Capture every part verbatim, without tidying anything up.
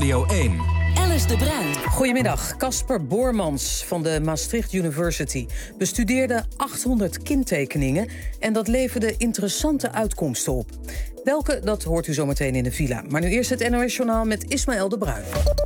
Radio één. Alice de Bruin. Goedemiddag. Casper Boormans van de Maastricht University bestudeerde achthonderd kintekeningen en dat leverde interessante uitkomsten op. Welke, dat hoort u zometeen in de villa. Maar nu eerst het N O S-journaal met Ismaël de Bruin.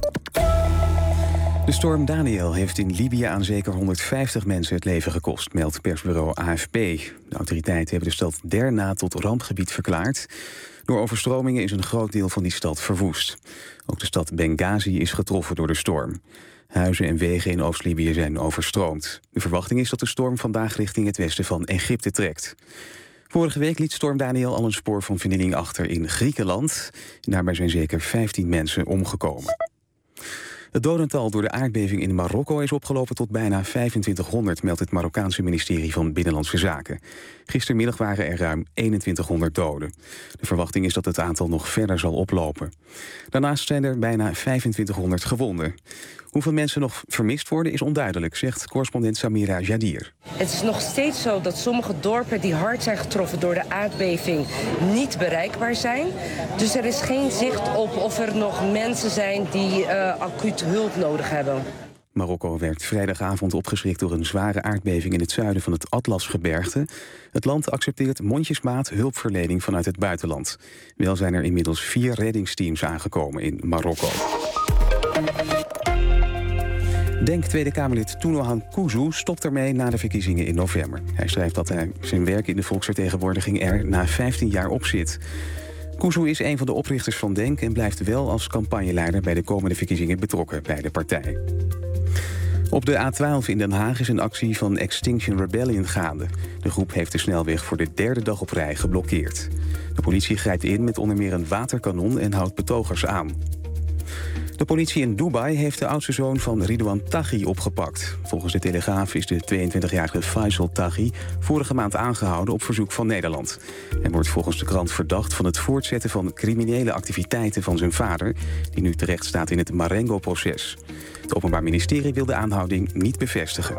De storm Daniel heeft in Libië aan zeker honderdvijftig mensen het leven gekost, meldt persbureau A F P. De autoriteiten hebben de stad Derna tot rampgebied verklaard. Door overstromingen is een groot deel van die stad verwoest. Ook de stad Benghazi is getroffen door de storm. Huizen en wegen in Oost-Libië zijn overstroomd. De verwachting is dat de storm vandaag richting het westen van Egypte trekt. Vorige week liet storm Daniel al een spoor van vernieling achter in Griekenland. En daarbij zijn zeker vijftien mensen omgekomen. Het dodental door de aardbeving in Marokko is opgelopen tot bijna vijfentwintighonderd, meldt het Marokkaanse ministerie van Binnenlandse Zaken. Gistermiddag waren er ruim eenentwintighonderd doden. De verwachting is dat het aantal nog verder zal oplopen. Daarnaast zijn er bijna vijfentwintighonderd gewonden. Hoeveel mensen nog vermist worden is onduidelijk, zegt correspondent Samira Jadir. Het is nog steeds zo dat sommige dorpen die hard zijn getroffen door de aardbeving niet bereikbaar zijn. Dus er is geen zicht op of er nog mensen zijn die uh, acuut hulp nodig hebben. Marokko werd vrijdagavond opgeschrikt door een zware aardbeving in het zuiden van het Atlasgebergte. Het land accepteert mondjesmaat hulpverlening vanuit het buitenland. Wel zijn er inmiddels vier reddingsteams aangekomen in Marokko. Denk Tweede Kamerlid Tounohan Kuzu stopt ermee na de verkiezingen in november. Hij schrijft dat hij zijn werk in de volksvertegenwoordiging er na vijftien jaar op zit. Kuzu is een van de oprichters van Denk en blijft wel als campagneleider bij de komende verkiezingen betrokken bij de partij. Op de A twaalf in Den Haag is een actie van Extinction Rebellion gaande. De groep heeft de snelweg voor de derde dag op rij geblokkeerd. De politie grijpt in met onder meer een waterkanon en houdt betogers aan. De politie in Dubai heeft de oudste zoon van Ridwan Taghi opgepakt. Volgens de Telegraaf is de tweeëntwintigjarige Faisal Taghi vorige maand aangehouden op verzoek van Nederland. Hij wordt volgens de krant verdacht van het voortzetten van criminele activiteiten van zijn vader, die nu terecht staat in het Marengo-proces. Het Openbaar Ministerie wil de aanhouding niet bevestigen.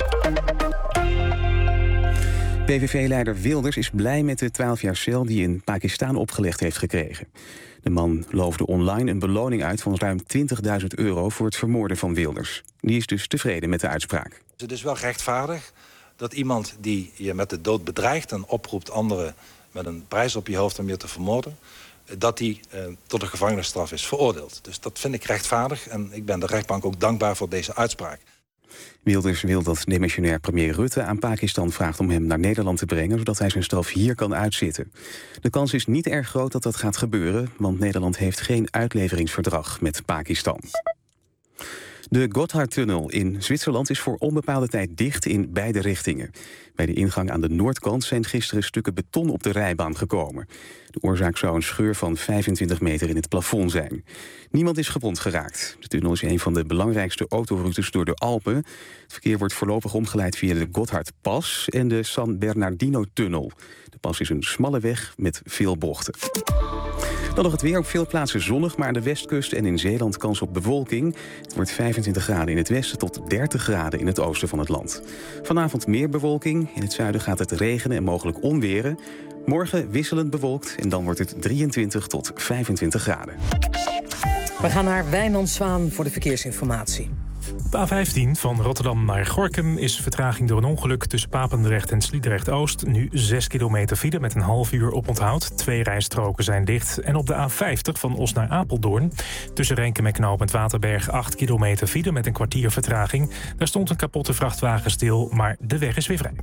P V V-leider Wilders is blij met de twaalf jaar cel die in Pakistan opgelegd heeft gekregen. De man loofde online een beloning uit van ruim twintigduizend euro voor het vermoorden van Wilders. Die is dus tevreden met de uitspraak. Het is wel rechtvaardig dat iemand die je met de dood bedreigt en oproept anderen met een prijs op je hoofd om je te vermoorden, dat die eh, tot een gevangenisstraf is veroordeeld. Dus dat vind ik rechtvaardig en ik ben de rechtbank ook dankbaar voor deze uitspraak. Wilders wil dat demissionair premier Rutte aan Pakistan vraagt om hem naar Nederland te brengen, zodat hij zijn straf hier kan uitzitten. De kans is niet erg groot dat dat gaat gebeuren, want Nederland heeft geen uitleveringsverdrag met Pakistan. De Gotthardtunnel in Zwitserland is voor onbepaalde tijd dicht in beide richtingen. Bij de ingang aan de noordkant zijn gisteren stukken beton op de rijbaan gekomen. De oorzaak zou een scheur van vijfentwintig meter in het plafond zijn. Niemand is gewond geraakt. De tunnel is een van de belangrijkste autoroutes door de Alpen. Het verkeer wordt voorlopig omgeleid via de Gotthardpas en de San Bernardino-tunnel. De pas is een smalle weg met veel bochten. Dan nog het weer, op veel plaatsen zonnig, maar aan de westkust en in Zeeland kans op bewolking. Het wordt vijfentwintig graden in het westen tot dertig graden in het oosten van het land. Vanavond meer bewolking, in het zuiden gaat het regenen en mogelijk onweren. Morgen wisselend bewolkt en dan wordt het drieëntwintig tot vijfentwintig graden. We gaan naar Wijnand Zwaan voor de verkeersinformatie. De A vijftien van Rotterdam naar Gorinchem is vertraging door een ongeluk tussen Papendrecht en Sliedrecht-Oost. Nu zes kilometer file met een half uur oponthoud. Twee rijstroken zijn dicht. En op de A vijftig van Os naar Apeldoorn tussen Renkum en Knooppunt Waterberg acht kilometer file met een kwartier vertraging. Daar stond een kapotte vrachtwagen stil, maar de weg is weer vrij.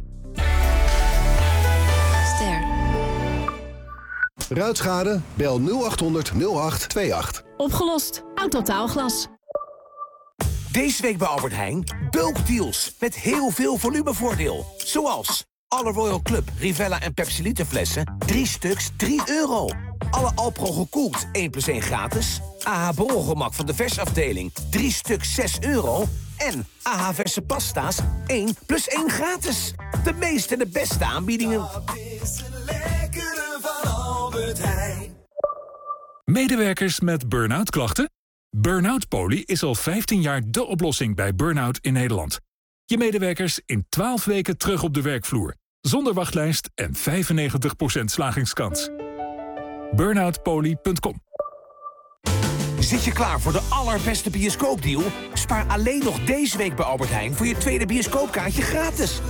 Ster. Ruitschade? Bel nul achthonderd nul acht tweeëntwintig. Opgelost. Autotaalglas. Deze week bij Albert Heijn, bulkdeals met heel veel volumevoordeel. Zoals alle Royal Club, Rivella en Pepsi Liter flessen, drie stuks, drie euro. Alle Alpro gekoeld, één plus één gratis. A H Borrelgemak van de versafdeling, drie stuks, zes euro. En A H Verse pasta's, één plus één gratis. De meeste en de beste aanbiedingen. Medewerkers met burn-out klachten? Burn-out Poly is al vijftien jaar de oplossing bij burn-out in Nederland. Je medewerkers in twaalf weken terug op de werkvloer. Zonder wachtlijst en vijfennegentig procent slagingskans. burnout poly punt com Zit je klaar voor de allerbeste bioscoopdeal? Spaar alleen nog deze week bij Albert Heijn voor je tweede bioscoopkaartje gratis.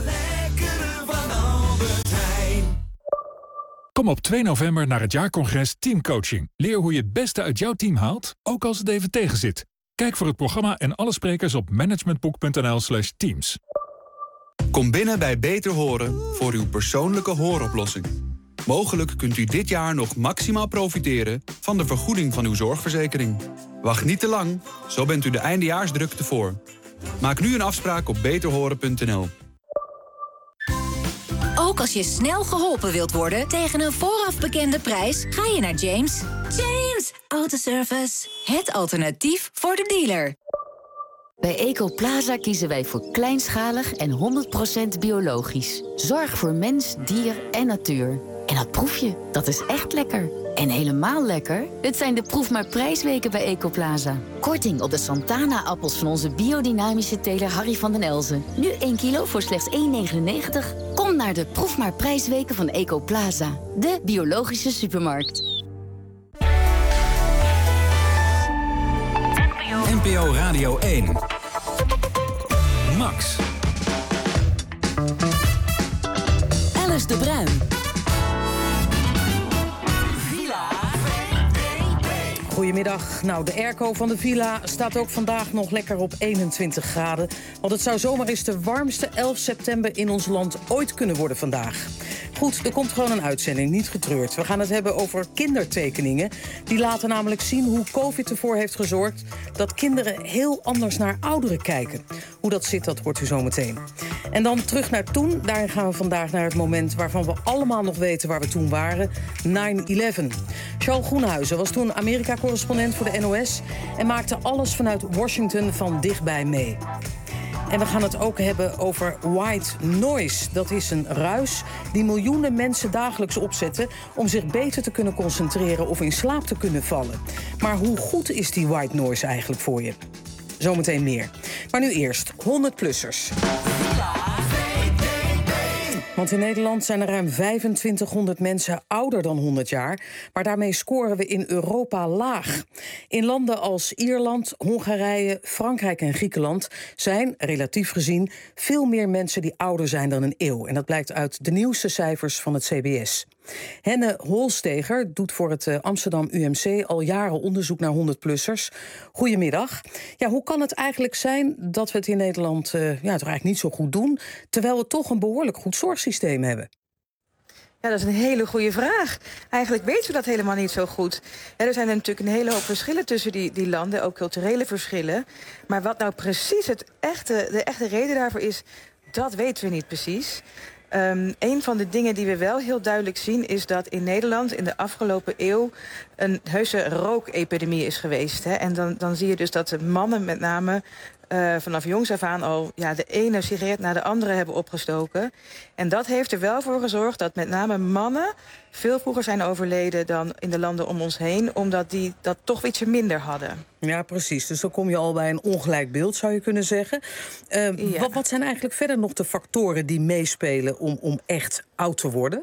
Kom op twee november naar het jaarcongres Teamcoaching. Leer hoe je het beste uit jouw team haalt, ook als het even tegenzit. Kijk voor het programma en alle sprekers op managementboek.nl slash teams. Kom binnen bij Beter Horen voor uw persoonlijke hooroplossing. Mogelijk kunt u dit jaar nog maximaal profiteren van de vergoeding van uw zorgverzekering. Wacht niet te lang, zo bent u de eindejaarsdrukte voor. Maak nu een afspraak op beter horen punt n l. Ook als je snel geholpen wilt worden tegen een vooraf bekende prijs, ga je naar James. James Autoservice, het alternatief voor de dealer. Bij Ecoplaza kiezen wij voor kleinschalig en honderd procent biologisch. Zorg voor mens, dier en natuur. En dat proef je, dat is echt lekker. En helemaal lekker, dit zijn de proef maar prijsweken bij Ecoplaza. Korting op de Santana-appels van onze biodynamische teler Harry van den Elzen. Nu één kilo voor slechts één komma negenennegentig. Kom naar de proef maar prijsweken van Ecoplaza. De biologische supermarkt. N P O Radio één. Max. Alice de Bruin. Goedemiddag. Nou, de airco van de villa staat ook vandaag nog lekker op eenentwintig graden. Want het zou zomaar eens de warmste elf september in ons land ooit kunnen worden vandaag. Goed, er komt gewoon een uitzending, niet getreurd. We gaan het hebben over kindertekeningen. Die laten namelijk zien hoe COVID ervoor heeft gezorgd dat kinderen heel anders naar ouderen kijken. Hoe dat zit, dat hoort u zo meteen. En dan terug naar toen. Daarin gaan we vandaag naar het moment waarvan we allemaal nog weten waar we toen waren. nine eleven. Charles Groenhuizen was toen Amerika-correspondent voor de N O S en maakte alles vanuit Washington van dichtbij mee. En we gaan het ook hebben over white noise. Dat is een ruis die miljoenen mensen dagelijks opzetten om zich beter te kunnen concentreren of in slaap te kunnen vallen. Maar hoe goed is die white noise eigenlijk voor je? Zometeen meer. Maar nu eerst honderd-plussers. Want in Nederland zijn er ruim vijfentwintighonderd mensen ouder dan honderd jaar. Maar daarmee scoren we in Europa laag. In landen als Ierland, Hongarije, Frankrijk en Griekenland zijn, relatief gezien, veel meer mensen die ouder zijn dan een eeuw. En dat blijkt uit de nieuwste cijfers van het C B S. Henne Holsteger doet voor het Amsterdam U M C al jaren onderzoek naar honderd-plussers. Goedemiddag. Ja, hoe kan het eigenlijk zijn dat we het in Nederland uh, ja, toch eigenlijk niet zo goed doen, terwijl we toch een behoorlijk goed zorgsysteem hebben? Ja, dat is een hele goede vraag. Eigenlijk weten we dat helemaal niet zo goed. Ja, er zijn er natuurlijk een hele hoop verschillen tussen die, die landen, ook culturele verschillen. Maar wat nou precies het echte, de echte reden daarvoor is, dat weten we niet precies. Um, een van de dingen die we wel heel duidelijk zien is dat in Nederland in de afgelopen eeuw een heuse rookepidemie is geweest. Hè? En dan, dan zie je dus dat de mannen met name uh, vanaf jongs af aan al ja, de ene sigaret na de andere hebben opgestoken. En dat heeft er wel voor gezorgd dat met name mannen veel vroeger zijn overleden dan in de landen om ons heen, omdat die dat toch ietsje minder hadden. Ja, precies. Dus dan kom je al bij een ongelijk beeld, zou je kunnen zeggen. Uh, ja. wat, wat zijn eigenlijk verder nog de factoren die meespelen om, om echt oud te worden?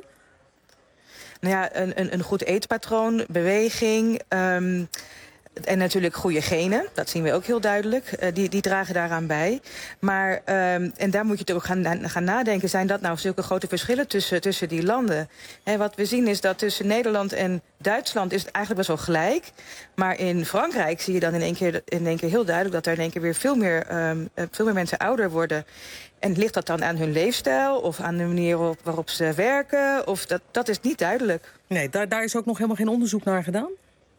Nou ja, een, een, een goed eetpatroon, beweging, Um, en natuurlijk goede genen, dat zien we ook heel duidelijk. Uh, die, die dragen daaraan bij. Maar, um, en daar moet je ook gaan, gaan nadenken, zijn dat nou zulke grote verschillen tussen, tussen die landen? He, wat we zien is dat tussen Nederland en Duitsland is het eigenlijk best wel gelijk. Maar in Frankrijk zie je dan in één keer, in één keer heel duidelijk dat er in één keer weer veel meer, um, veel meer mensen ouder worden. En ligt dat dan aan hun leefstijl of aan de manier op, waarop ze werken? Of dat, dat is niet duidelijk. Nee, daar, daar is ook nog helemaal geen onderzoek naar gedaan?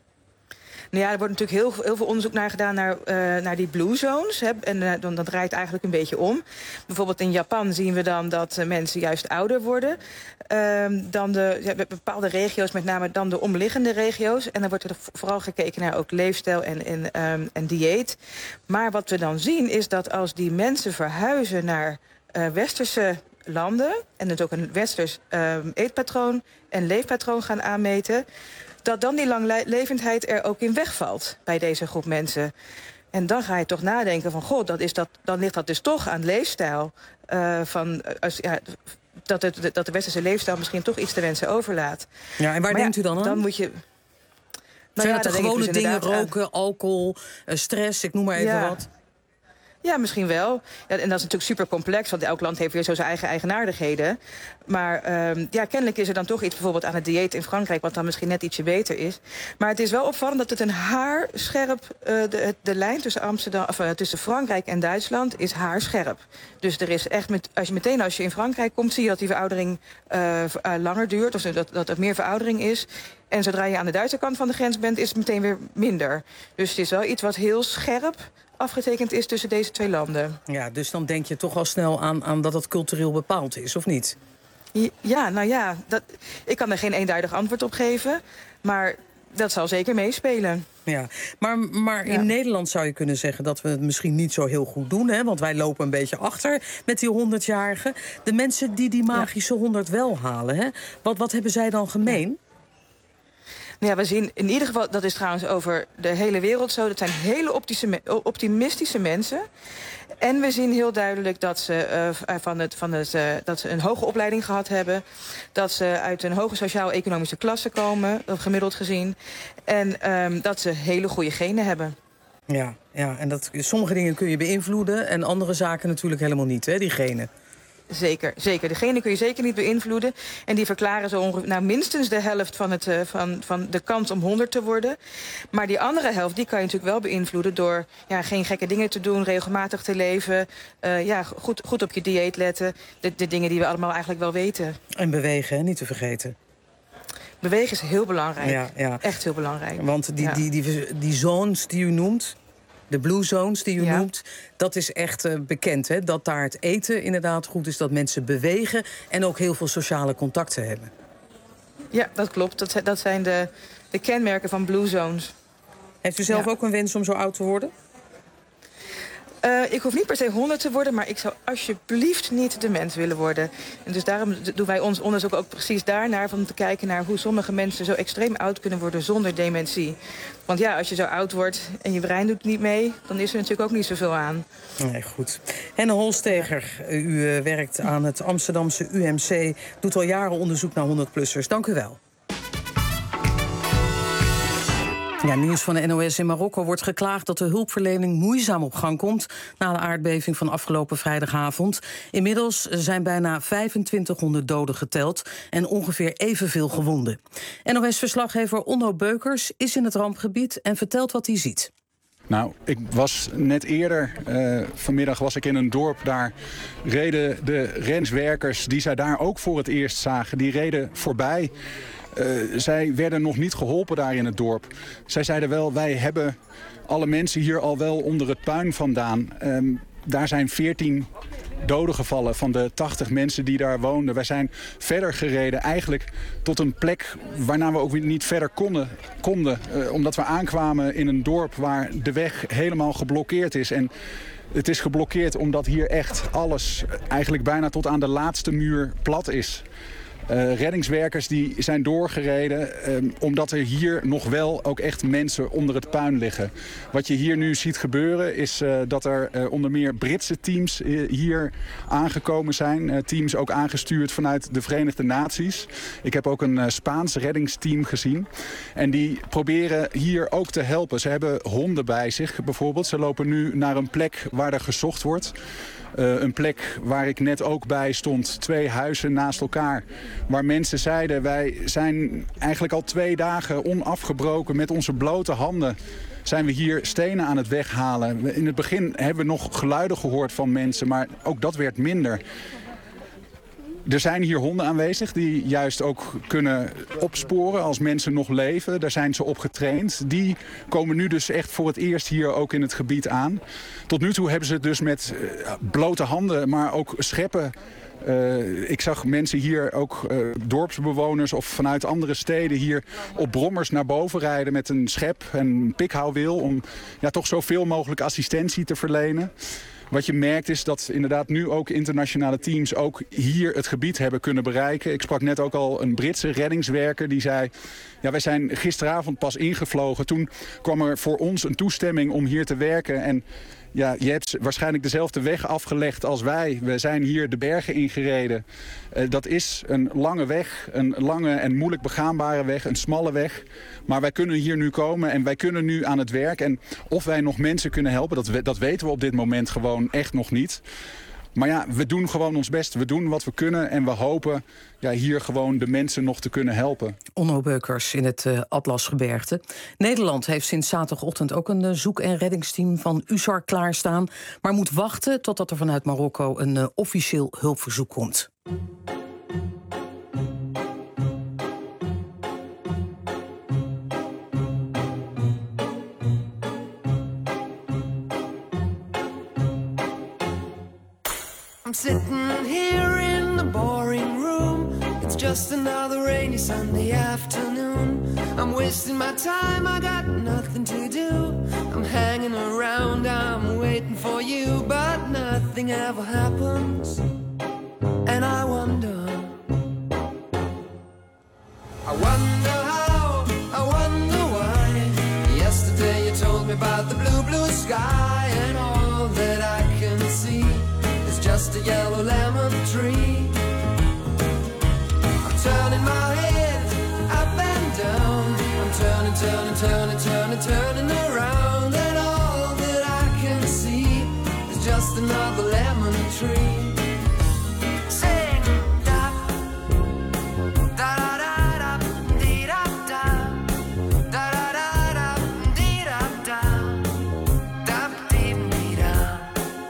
Nou ja, er wordt natuurlijk heel, heel veel onderzoek naar gedaan naar, uh, naar die blue zones. Hè, en uh, dan, dan draait het eigenlijk een beetje om. Bijvoorbeeld in Japan zien we dan dat uh, mensen juist ouder worden. Uh, dan de ja, bepaalde regio's, met name dan de omliggende regio's. En dan wordt er vooral gekeken naar ook leefstijl en, en, um, en dieet. Maar wat we dan zien is dat als die mensen verhuizen naar uh, westerse landen, en dus ook een westers uh, eetpatroon en leefpatroon gaan aanmeten, dat dan die langlevendheid er ook in wegvalt bij deze groep mensen. En dan ga je toch nadenken van, goh, dat is dat, dan ligt dat dus toch aan leefstijl. Uh, van, als, ja, dat, het, dat de westerse leefstijl misschien toch iets te wensen overlaat. Ja, en waar maar denkt ja, u dan aan? Dan moet je... Zijn ja, het de daar denk ik gewone dus dingen, inderdaad aan. roken, alcohol, uh, stress, ik noem maar even Ja. wat? Ja, misschien wel. Ja, en dat is natuurlijk super complex, want elk land heeft weer zo zijn eigen eigenaardigheden. Maar um, ja, kennelijk is er dan toch iets bijvoorbeeld aan het dieet in Frankrijk, wat dan misschien net ietsje beter is. Maar het is wel opvallend dat het een haarscherp, uh, de, de lijn tussen, Amsterdam, of, uh, tussen Frankrijk en Duitsland is haarscherp. Dus er is echt, met, als je meteen als je in Frankrijk komt, zie je dat die veroudering uh, uh, langer duurt, of dat, dat er meer veroudering is. En zodra je aan de Duitse kant van de grens bent, is het meteen weer minder. Dus het is wel iets wat heel scherp afgetekend is tussen deze twee landen. Ja, dus dan denk je toch al snel aan, aan dat het cultureel bepaald is, of niet? Ja, nou ja, dat, ik kan er geen eenduidig antwoord op geven. Maar dat zal zeker meespelen. Ja, maar, maar in ja. Nederland zou je kunnen zeggen dat we het misschien niet zo heel goed doen. Hè? Want wij lopen een beetje achter met die honderdjarigen. De mensen die die magische honderd wel halen, hè? Wat, wat hebben zij dan gemeen? Nou ja, we zien in ieder geval, dat is trouwens over de hele wereld zo, dat zijn hele optische, optimistische mensen. En we zien heel duidelijk dat ze, uh, van het, van het, uh, dat ze een hoge opleiding gehad hebben. Dat ze uit een hoge sociaal-economische klasse komen, gemiddeld gezien. En um, dat ze hele goede genen hebben. Ja, ja, en dat, sommige dingen kun je beïnvloeden en andere zaken natuurlijk helemaal niet, hè, die genen. Zeker, zeker. De genen kun je zeker niet beïnvloeden. En die verklaren zo ongeveer, nou, minstens de helft van, het, uh, van, van de kans om honderd te worden. Maar die andere helft die kan je natuurlijk wel beïnvloeden door ja, geen gekke dingen te doen, regelmatig te leven, uh, ja, goed, goed op je dieet letten. De, de dingen die we allemaal eigenlijk wel weten. En bewegen, hè, niet te vergeten. Bewegen is heel belangrijk. Ja, ja. Echt heel belangrijk. Want die, ja. die, die, die, die zones die u noemt, de blue zones die u ja. noemt, dat is echt uh, bekend, hè? Dat daar het eten inderdaad goed is, dat mensen bewegen en ook heel veel sociale contacten hebben. Ja, dat klopt. Dat, dat zijn de, de kenmerken van blue zones. Heeft u zelf ja. ook een wens om zo oud te worden? Uh, ik hoef niet per se honderd te worden, maar ik zou alsjeblieft niet dement willen worden. En dus daarom doen wij ons onderzoek ook precies daarnaar, om te kijken naar hoe sommige mensen zo extreem oud kunnen worden zonder dementie. Want ja, als je zo oud wordt en je brein doet niet mee, dan is er natuurlijk ook niet zoveel aan. Nee, goed. Henne Holsteger, u uh, werkt aan het Amsterdamse U M C, doet al jaren onderzoek naar honderdplussers. Dank u wel. Ja, nieuws van de N O S. In Marokko wordt geklaagd dat de hulpverlening moeizaam op gang komt na de aardbeving van afgelopen vrijdagavond. Inmiddels zijn bijna vijfentwintighonderd doden geteld en ongeveer evenveel gewonden. N O S-verslaggever Onno Beukers is in het rampgebied en vertelt wat hij ziet. Nou, ik was net eerder, uh, vanmiddag was ik in een dorp. Daar reden de reddingswerkers die zij daar ook voor het eerst zagen, die reden voorbij. Uh, zij werden nog niet geholpen daar in het dorp. Zij zeiden wel, wij hebben alle mensen hier al wel onder het puin vandaan. Um, daar zijn veertien doden gevallen van de tachtig mensen die daar woonden. Wij zijn verder gereden eigenlijk tot een plek waarna we ook weer niet verder konden. konden uh, omdat we aankwamen in een dorp waar de weg helemaal geblokkeerd is. En het is geblokkeerd omdat hier echt alles eigenlijk bijna tot aan de laatste muur plat is. Uh, reddingswerkers die zijn doorgereden um, omdat er hier nog wel ook echt mensen onder het puin liggen. Wat je hier nu ziet gebeuren is uh, dat er uh, onder meer Britse teams uh, hier aangekomen zijn. Uh, teams ook aangestuurd vanuit de Verenigde Naties. Ik heb ook een uh, Spaans reddingsteam gezien. En die proberen hier ook te helpen. Ze hebben honden bij zich bijvoorbeeld. Ze lopen nu naar een plek waar er gezocht wordt. Uh, een plek waar ik net ook bij stond, twee huizen naast elkaar. Waar mensen zeiden, wij zijn eigenlijk al twee dagen onafgebroken met onze blote handen. Zijn we hier stenen aan het weghalen. In het begin hebben we nog geluiden gehoord van mensen, maar ook dat werd minder. Er zijn hier honden aanwezig die juist ook kunnen opsporen als mensen nog leven. Daar zijn ze op getraind. Die komen nu dus echt voor het eerst hier ook in het gebied aan. Tot nu toe hebben ze het dus met blote handen, maar ook scheppen. Uh, ik zag mensen hier, ook uh, dorpsbewoners of vanuit andere steden hier op brommers naar boven rijden met een schep en een pikhouwwiel om ja, toch zoveel mogelijk assistentie te verlenen. Wat je merkt is dat inderdaad nu ook internationale teams ook hier het gebied hebben kunnen bereiken. Ik sprak net ook al een Britse reddingswerker die zei, ja, wij zijn gisteravond pas ingevlogen. Toen kwam er voor ons een toestemming om hier te werken. En Ja, je hebt waarschijnlijk dezelfde weg afgelegd als wij. We zijn hier de bergen ingereden. Uh, dat is een lange weg, een lange en moeilijk begaanbare weg, een smalle weg. Maar wij kunnen hier nu komen en wij kunnen nu aan het werk. En of wij nog mensen kunnen helpen, dat, we, dat weten we op dit moment gewoon echt nog niet. Maar ja, we doen gewoon ons best. We doen wat we kunnen en we hopen ja, hier gewoon de mensen nog te kunnen helpen. Onno Beukers in het uh, Atlasgebergte. Nederland heeft sinds zaterdagochtend ook een uh, zoek- en reddingsteam van U S A R klaarstaan, maar moet wachten totdat er vanuit Marokko een uh, officieel hulpverzoek komt. I'm sitting here in the boring room. It's just another rainy Sunday afternoon. I'm wasting my time, I got nothing to do. I'm hanging around, I'm waiting for you, but nothing ever happens. And I wonder, I wonder how, I wonder why. Yesterday you told me about the blue, blue sky, and all that I can see just a yellow lemon tree. I'm turning my head up and down. I'm turning, turning, turning, turning, turning around. And all that I can see is just another lemon tree. Sing da da da da da dee da da da da da da dee da da da dee dee da.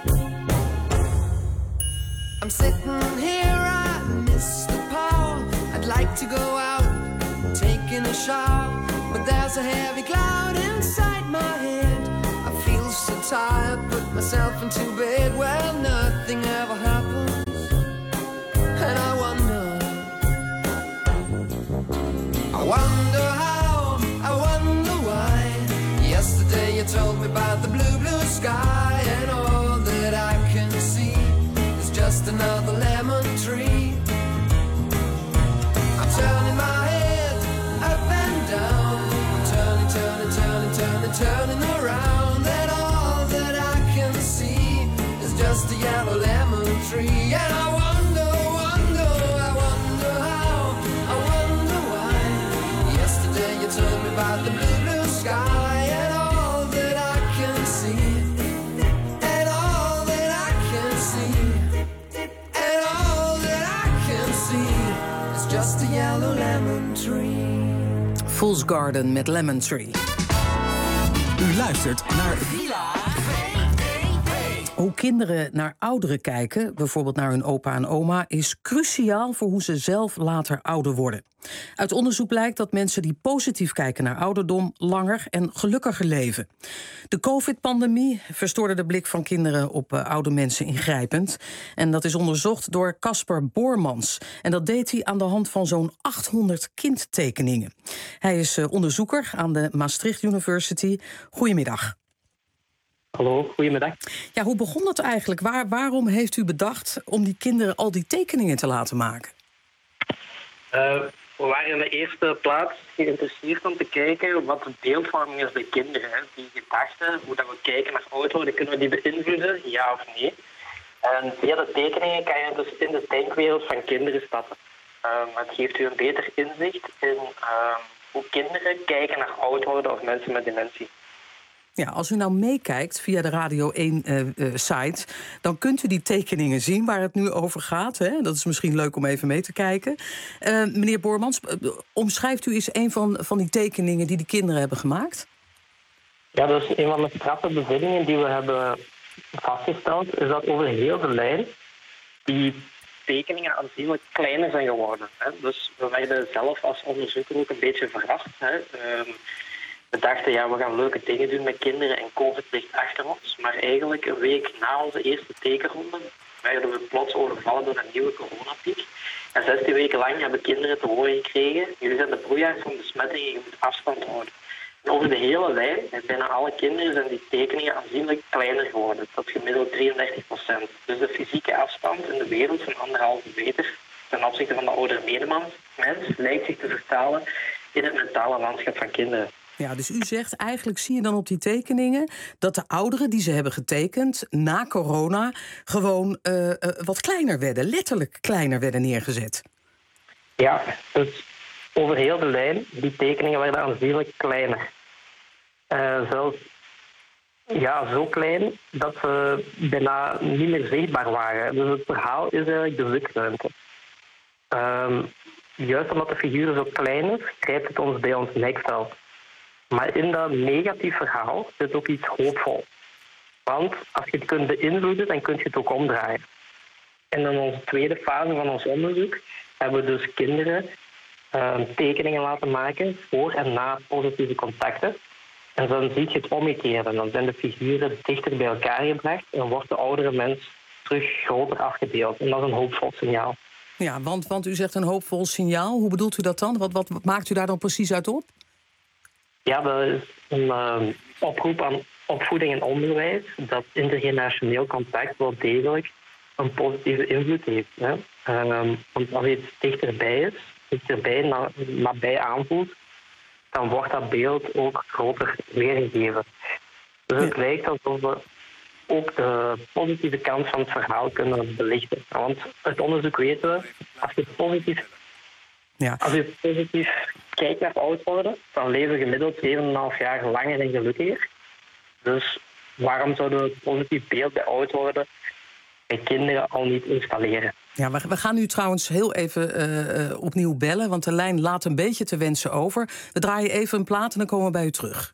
I'm sitting here, I miss the power. I'd like to go out, taking a shower, but there's a heavy cloud inside my head. I feel so tired, put myself into bed. Well, nothing ever happens, and I wonder, I wonder how, I wonder why. Yesterday you told me about the blue, blue sky, and all that I can see just another lemon tree. I'm turning my head up and down. I'm turning, turning, turning, turning, turning around. And all that I can see is just a yellow lemon tree. And I wonder, wonder, I wonder how, I wonder why. Yesterday you told me about the blue, blue sky, and all that I can see, and all that I can see, and all that I can see is just a yellow lemon tree. Fool's Garden met Lemon Tree. U luistert naar Villa Hoe kinderen naar ouderen kijken, bijvoorbeeld naar hun opa en oma, is cruciaal voor hoe ze zelf later ouder worden. Uit onderzoek blijkt dat mensen die positief kijken naar ouderdom langer en gelukkiger leven. De COVID-pandemie verstoorde de blik van kinderen op uh, oude mensen ingrijpend. En dat is onderzocht door Casper Boormans. En dat deed hij aan de hand van zo'n achthonderd kindtekeningen. Hij is uh, onderzoeker aan de Maastricht University. Goedemiddag. Hallo, goedemiddag. Ja, hoe begon dat eigenlijk? Waar, waarom heeft u bedacht om die kinderen al die tekeningen te laten maken? Uh, we waren in de eerste plaats geïnteresseerd om te kijken wat de beeldvorming is bij kinderen. Hè. Die gedachten, hoe dat we kijken naar oud worden, kunnen we die beïnvloeden, ja of nee? En via de tekeningen kan je dus in de denkwereld van kinderen stappen. Uh, het geeft u een beter inzicht in uh, hoe kinderen kijken naar oud worden of mensen met dementie. Ja, als u nou meekijkt via de Radio één-site... Uh, uh, dan kunt u die tekeningen zien waar het nu over gaat. Hè? Dat is misschien leuk om even mee te kijken. Uh, meneer Boormans, uh, omschrijft u eens een van, van die tekeningen die de kinderen hebben gemaakt? Ja, dus een van de straffe bevindingen die we hebben vastgesteld is dat over heel de lijn die tekeningen aanzienlijk kleiner zijn geworden. Hè? Dus we werden zelf als onderzoeker ook een beetje verrast. Hè? Uh, We dachten, ja, we gaan leuke dingen doen met kinderen en COVID ligt achter ons. Maar eigenlijk een week na onze eerste tekenronde werden we plots overvallen door een nieuwe coronapiek. En zestien weken lang hebben kinderen te horen gekregen, jullie zijn de broeiaard van besmettingen, je moet afstand houden. En over de hele lijn, bij bijna alle kinderen, zijn die tekeningen aanzienlijk kleiner geworden. Tot gemiddeld drieëndertig procent. Dus de fysieke afstand in de wereld van anderhalve meter ten opzichte van de oudere medemens mens lijkt zich te vertalen in het mentale landschap van kinderen. Ja, dus u zegt eigenlijk zie je dan op die tekeningen dat de ouderen die ze hebben getekend na corona gewoon uh, uh, wat kleiner werden, letterlijk kleiner werden neergezet. Ja, dus over heel de lijn, die tekeningen werden aanzienlijk kleiner. Uh, zelfs ja, zo klein dat ze bijna niet meer zichtbaar waren. Dus het verhaal is eigenlijk de zikruimte. Um, juist omdat de figuur zo klein is, grijpt het ons bij ons nekveld. Maar in dat negatief verhaal zit ook iets hoopvol. Want als je het kunt beïnvloeden, dan kun je het ook omdraaien. En in onze tweede fase van ons onderzoek hebben we dus kinderen uh, tekeningen laten maken voor en na positieve contacten. En dan zie je het omgekeerde. Dan zijn de figuren dichter bij elkaar gebracht en wordt de oudere mens terug groter afgebeeld. En dat is een hoopvol signaal. Ja, want, want u zegt een hoopvol signaal. Hoe bedoelt u dat dan? Wat, wat, wat maakt u daar dan precies uit op? Ja, dat is een uh, oproep aan opvoeding en onderwijs dat intergenerationeel contact wel degelijk een positieve invloed heeft. Hè? Um, want als iets dichterbij is, dichterbij, na, nabij aanvoelt, dan wordt dat beeld ook groter weergegeven. Dus het lijkt alsof we ook de positieve kant van het verhaal kunnen belichten. Want uit onderzoek weten we, als je positief, ja. als je positief kijkt naar oud worden, dan leven we gemiddeld zeven komma vijf jaar langer en gelukkiger. Dus waarom zouden we het positief beeld bij oud worden bij kinderen al niet installeren? Ja, we, we gaan nu trouwens heel even uh, uh, opnieuw bellen, want de lijn laat een beetje te wensen over. We draaien even een plaat en dan komen we bij u terug.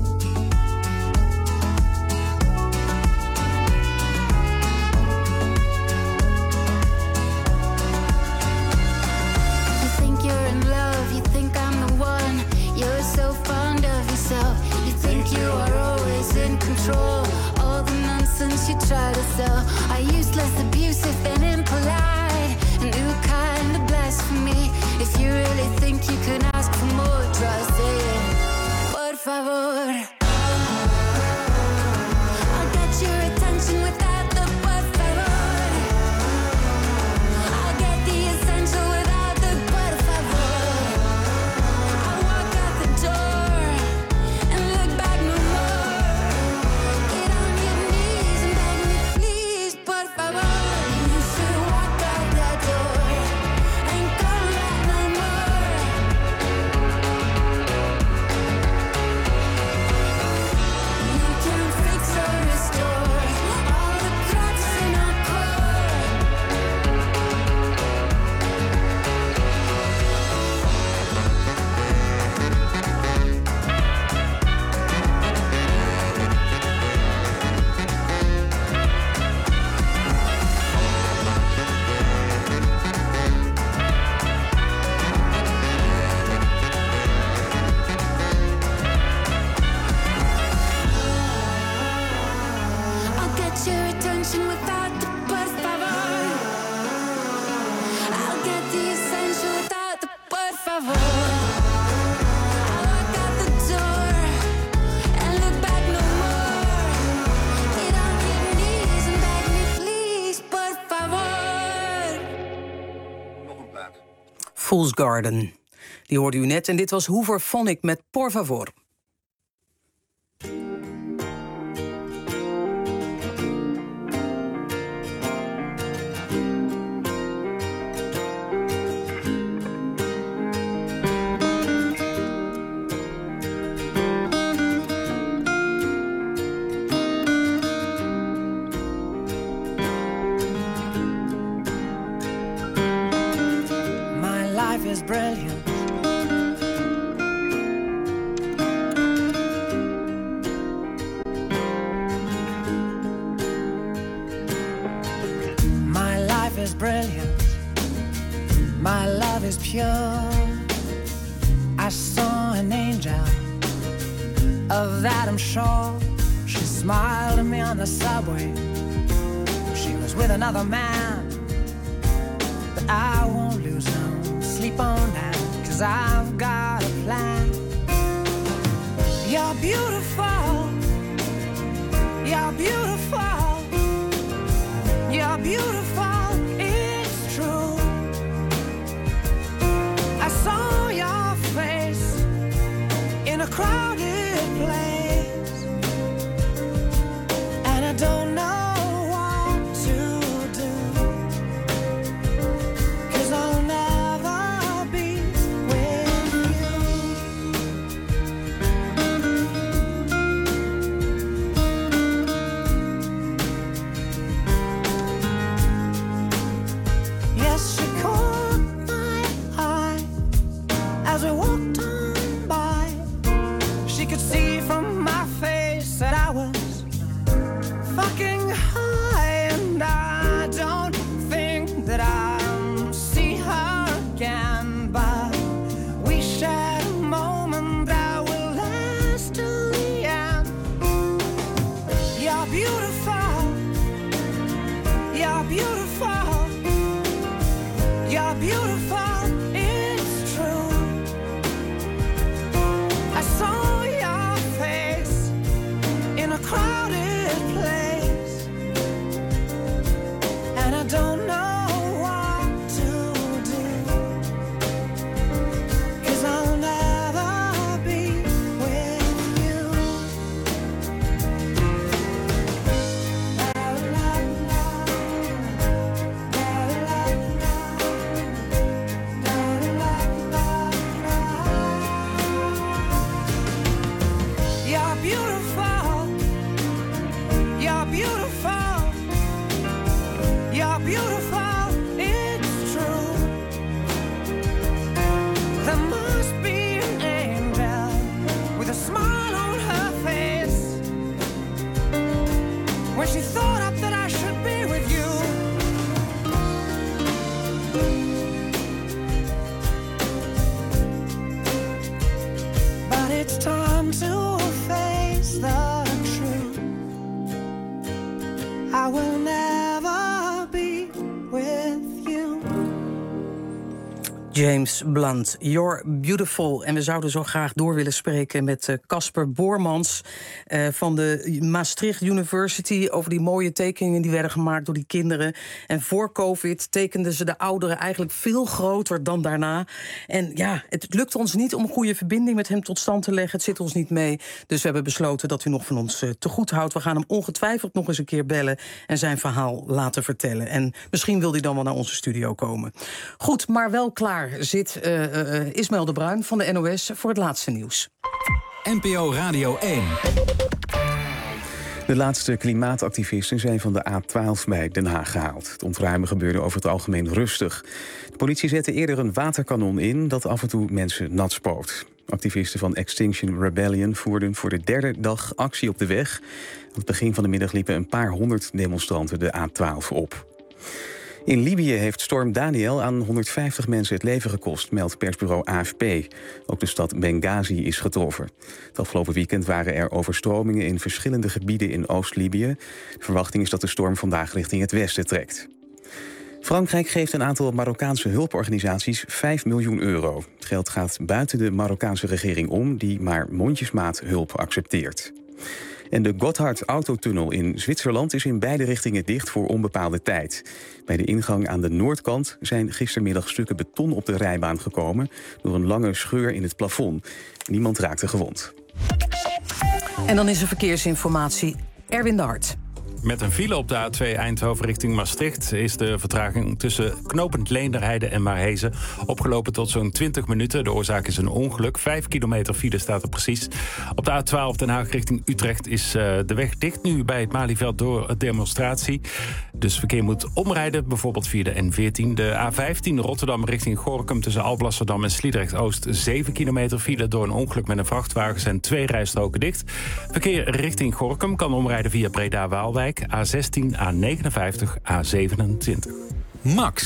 You try to sell are useless, abusive, and impolite. A new kind of blasphemy. If you really think you can ask for more, try saying, por favor. I'll get your attention without the por favor. I'll get the essential without the por favor. I'll walk out the door and look back no more. Get on your knees and beg me, please, por favor. You should walk out that door and come back no more. You can fix or restore all the cracks in our core. I'll get your attention without the por favor. I'll get the essential without the por favor. I'll walk out the door and look back no more. Get on your knees and beg me, please, por favor. Fool's Garden. Die hoorde u net en dit was Hooverphonic met Por Favor. My life is brilliant. My life is brilliant. My love is pure. I saw an angel, of that I'm sure. She smiled at me on the subway. She was with another man, but I won't lose no sleep on that, 'cause I've got a plan. You're beautiful. You're beautiful. You're beautiful. It's true. I saw your face in a crowd beautiful. You're beautiful. You're beautiful. It's true. I saw your face in a crowded place, and I don't know what to do, 'cause I'll never be with you. You're beautiful. You're beautiful. You're beautiful. It's true. There must be an angel with a smile on her face when she thought up that I should be with you. But it's time to face the truth. I will never be with you. James Blunt, You're Beautiful. En we zouden zo graag door willen spreken met eh, Casper Boormans eh, van de Maastricht University over die mooie tekeningen die werden gemaakt door die kinderen. En voor COVID tekenden ze de ouderen eigenlijk veel groter dan daarna. En ja, het lukt ons niet om een goede verbinding met hem tot stand te leggen. Het zit ons niet mee. Dus we hebben besloten dat u nog van ons eh, te goed houdt. We gaan hem ongetwijfeld nog eens een keer bellen en zijn verhaal laten vertellen. En misschien wil hij dan wel naar onze studio komen. Goed, maar wel klaar zit uh, uh, Ismaël de Bruin van de N O S voor het laatste nieuws. N P O Radio één. De laatste klimaatactivisten zijn van de A twaalf bij Den Haag gehaald. Het ontruimen gebeurde over het algemeen rustig. De politie zette eerder een waterkanon in dat af en toe mensen nat spoot. Activisten van Extinction Rebellion voerden voor de derde dag actie op de weg. Aan het begin van de middag liepen een paar honderd demonstranten de A twaalf op. In Libië heeft storm Daniel aan honderdvijftig mensen het leven gekost, meldt persbureau A F P. Ook de stad Benghazi is getroffen. Het afgelopen weekend waren er overstromingen in verschillende gebieden in Oost-Libië. De verwachting is dat de storm vandaag richting het westen trekt. Frankrijk geeft een aantal Marokkaanse hulporganisaties vijf miljoen euro. Het geld gaat buiten de Marokkaanse regering om, die maar mondjesmaat hulp accepteert. En de Gotthard-autotunnel in Zwitserland is in beide richtingen dicht voor onbepaalde tijd. Bij de ingang aan de noordkant zijn gistermiddag stukken beton op de rijbaan gekomen door een lange scheur in het plafond. Niemand raakte gewond. En dan is er verkeersinformatie. Erwin de Hart. Met een file op de A twee Eindhoven richting Maastricht is de vertraging tussen knooppunt Leenderheide en Maarhezen opgelopen tot zo'n twintig minuten. De oorzaak is een ongeluk. Vijf kilometer file staat er precies. Op de A twaalf Den Haag richting Utrecht is uh, de weg dicht nu bij het Malieveld door een demonstratie. Dus verkeer moet omrijden, bijvoorbeeld via de N veertien. De A vijftien Rotterdam richting Gorinchem tussen Alblasserdam en Sliedrecht-Oost. Zeven kilometer file door een ongeluk met een vrachtwagen zijn twee rijstroken dicht. Verkeer richting Gorinchem kan omrijden via Breda-Waalwijk. A zestien, A negenenvijftig, A zevenentwintig. Max.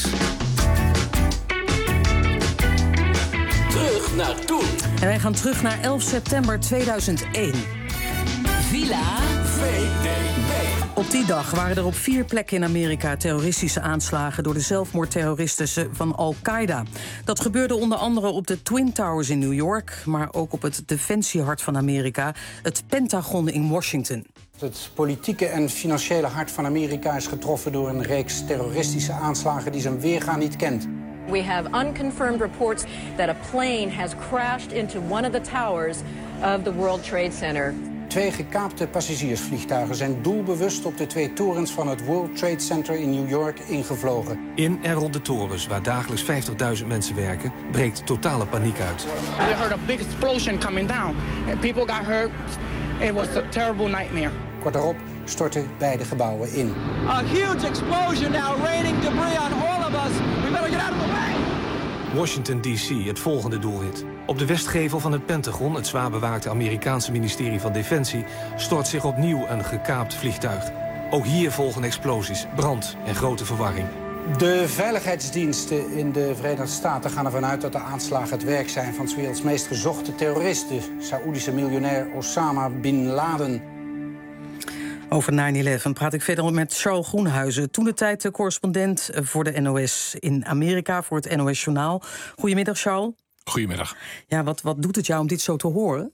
Terug naar toen. En wij gaan terug naar elf september tweeduizend één. Villa V D B. Op die dag waren er op vier plekken in Amerika terroristische aanslagen door de zelfmoordterroristen van Al-Qaeda. Dat gebeurde onder andere op de Twin Towers in New York, maar ook op het defensiehart van Amerika, het Pentagon in Washington. Het politieke en financiële hart van Amerika is getroffen door een reeks terroristische aanslagen die zijn weerga niet kent. We have unconfirmed reports that a plane has crashed into one of the towers of the World Trade Center. Twee gekaapte passagiersvliegtuigen zijn doelbewust op de twee torens van het World Trade Center in New York ingevlogen. In en rond de torens, waar dagelijks vijftigduizend mensen werken, breekt totale paniek uit. We heard a big explosion coming down. And people got hurt. It was a terrible nightmare. Kort daarop stortten beide gebouwen in. A huge explosion now raining debris on all of us. We better get out of the way. Washington D C, het volgende doelwit. Op de westgevel van het Pentagon, het zwaar bewaakte Amerikaanse ministerie van Defensie, stort zich opnieuw een gekaapt vliegtuig. Ook hier volgen explosies, brand en grote verwarring. De veiligheidsdiensten in de Verenigde Staten gaan ervan uit dat de aanslagen het werk zijn van 's werelds meest gezochte terrorist, de Saoedische miljonair Osama Bin Laden. Over nine eleven praat ik verder met Charles Groenhuizen. Toentertijd de correspondent voor de N O S in Amerika, voor het N O S-journaal. Goedemiddag, Charles. Goedemiddag. Ja, wat, wat doet het jou om dit zo te horen?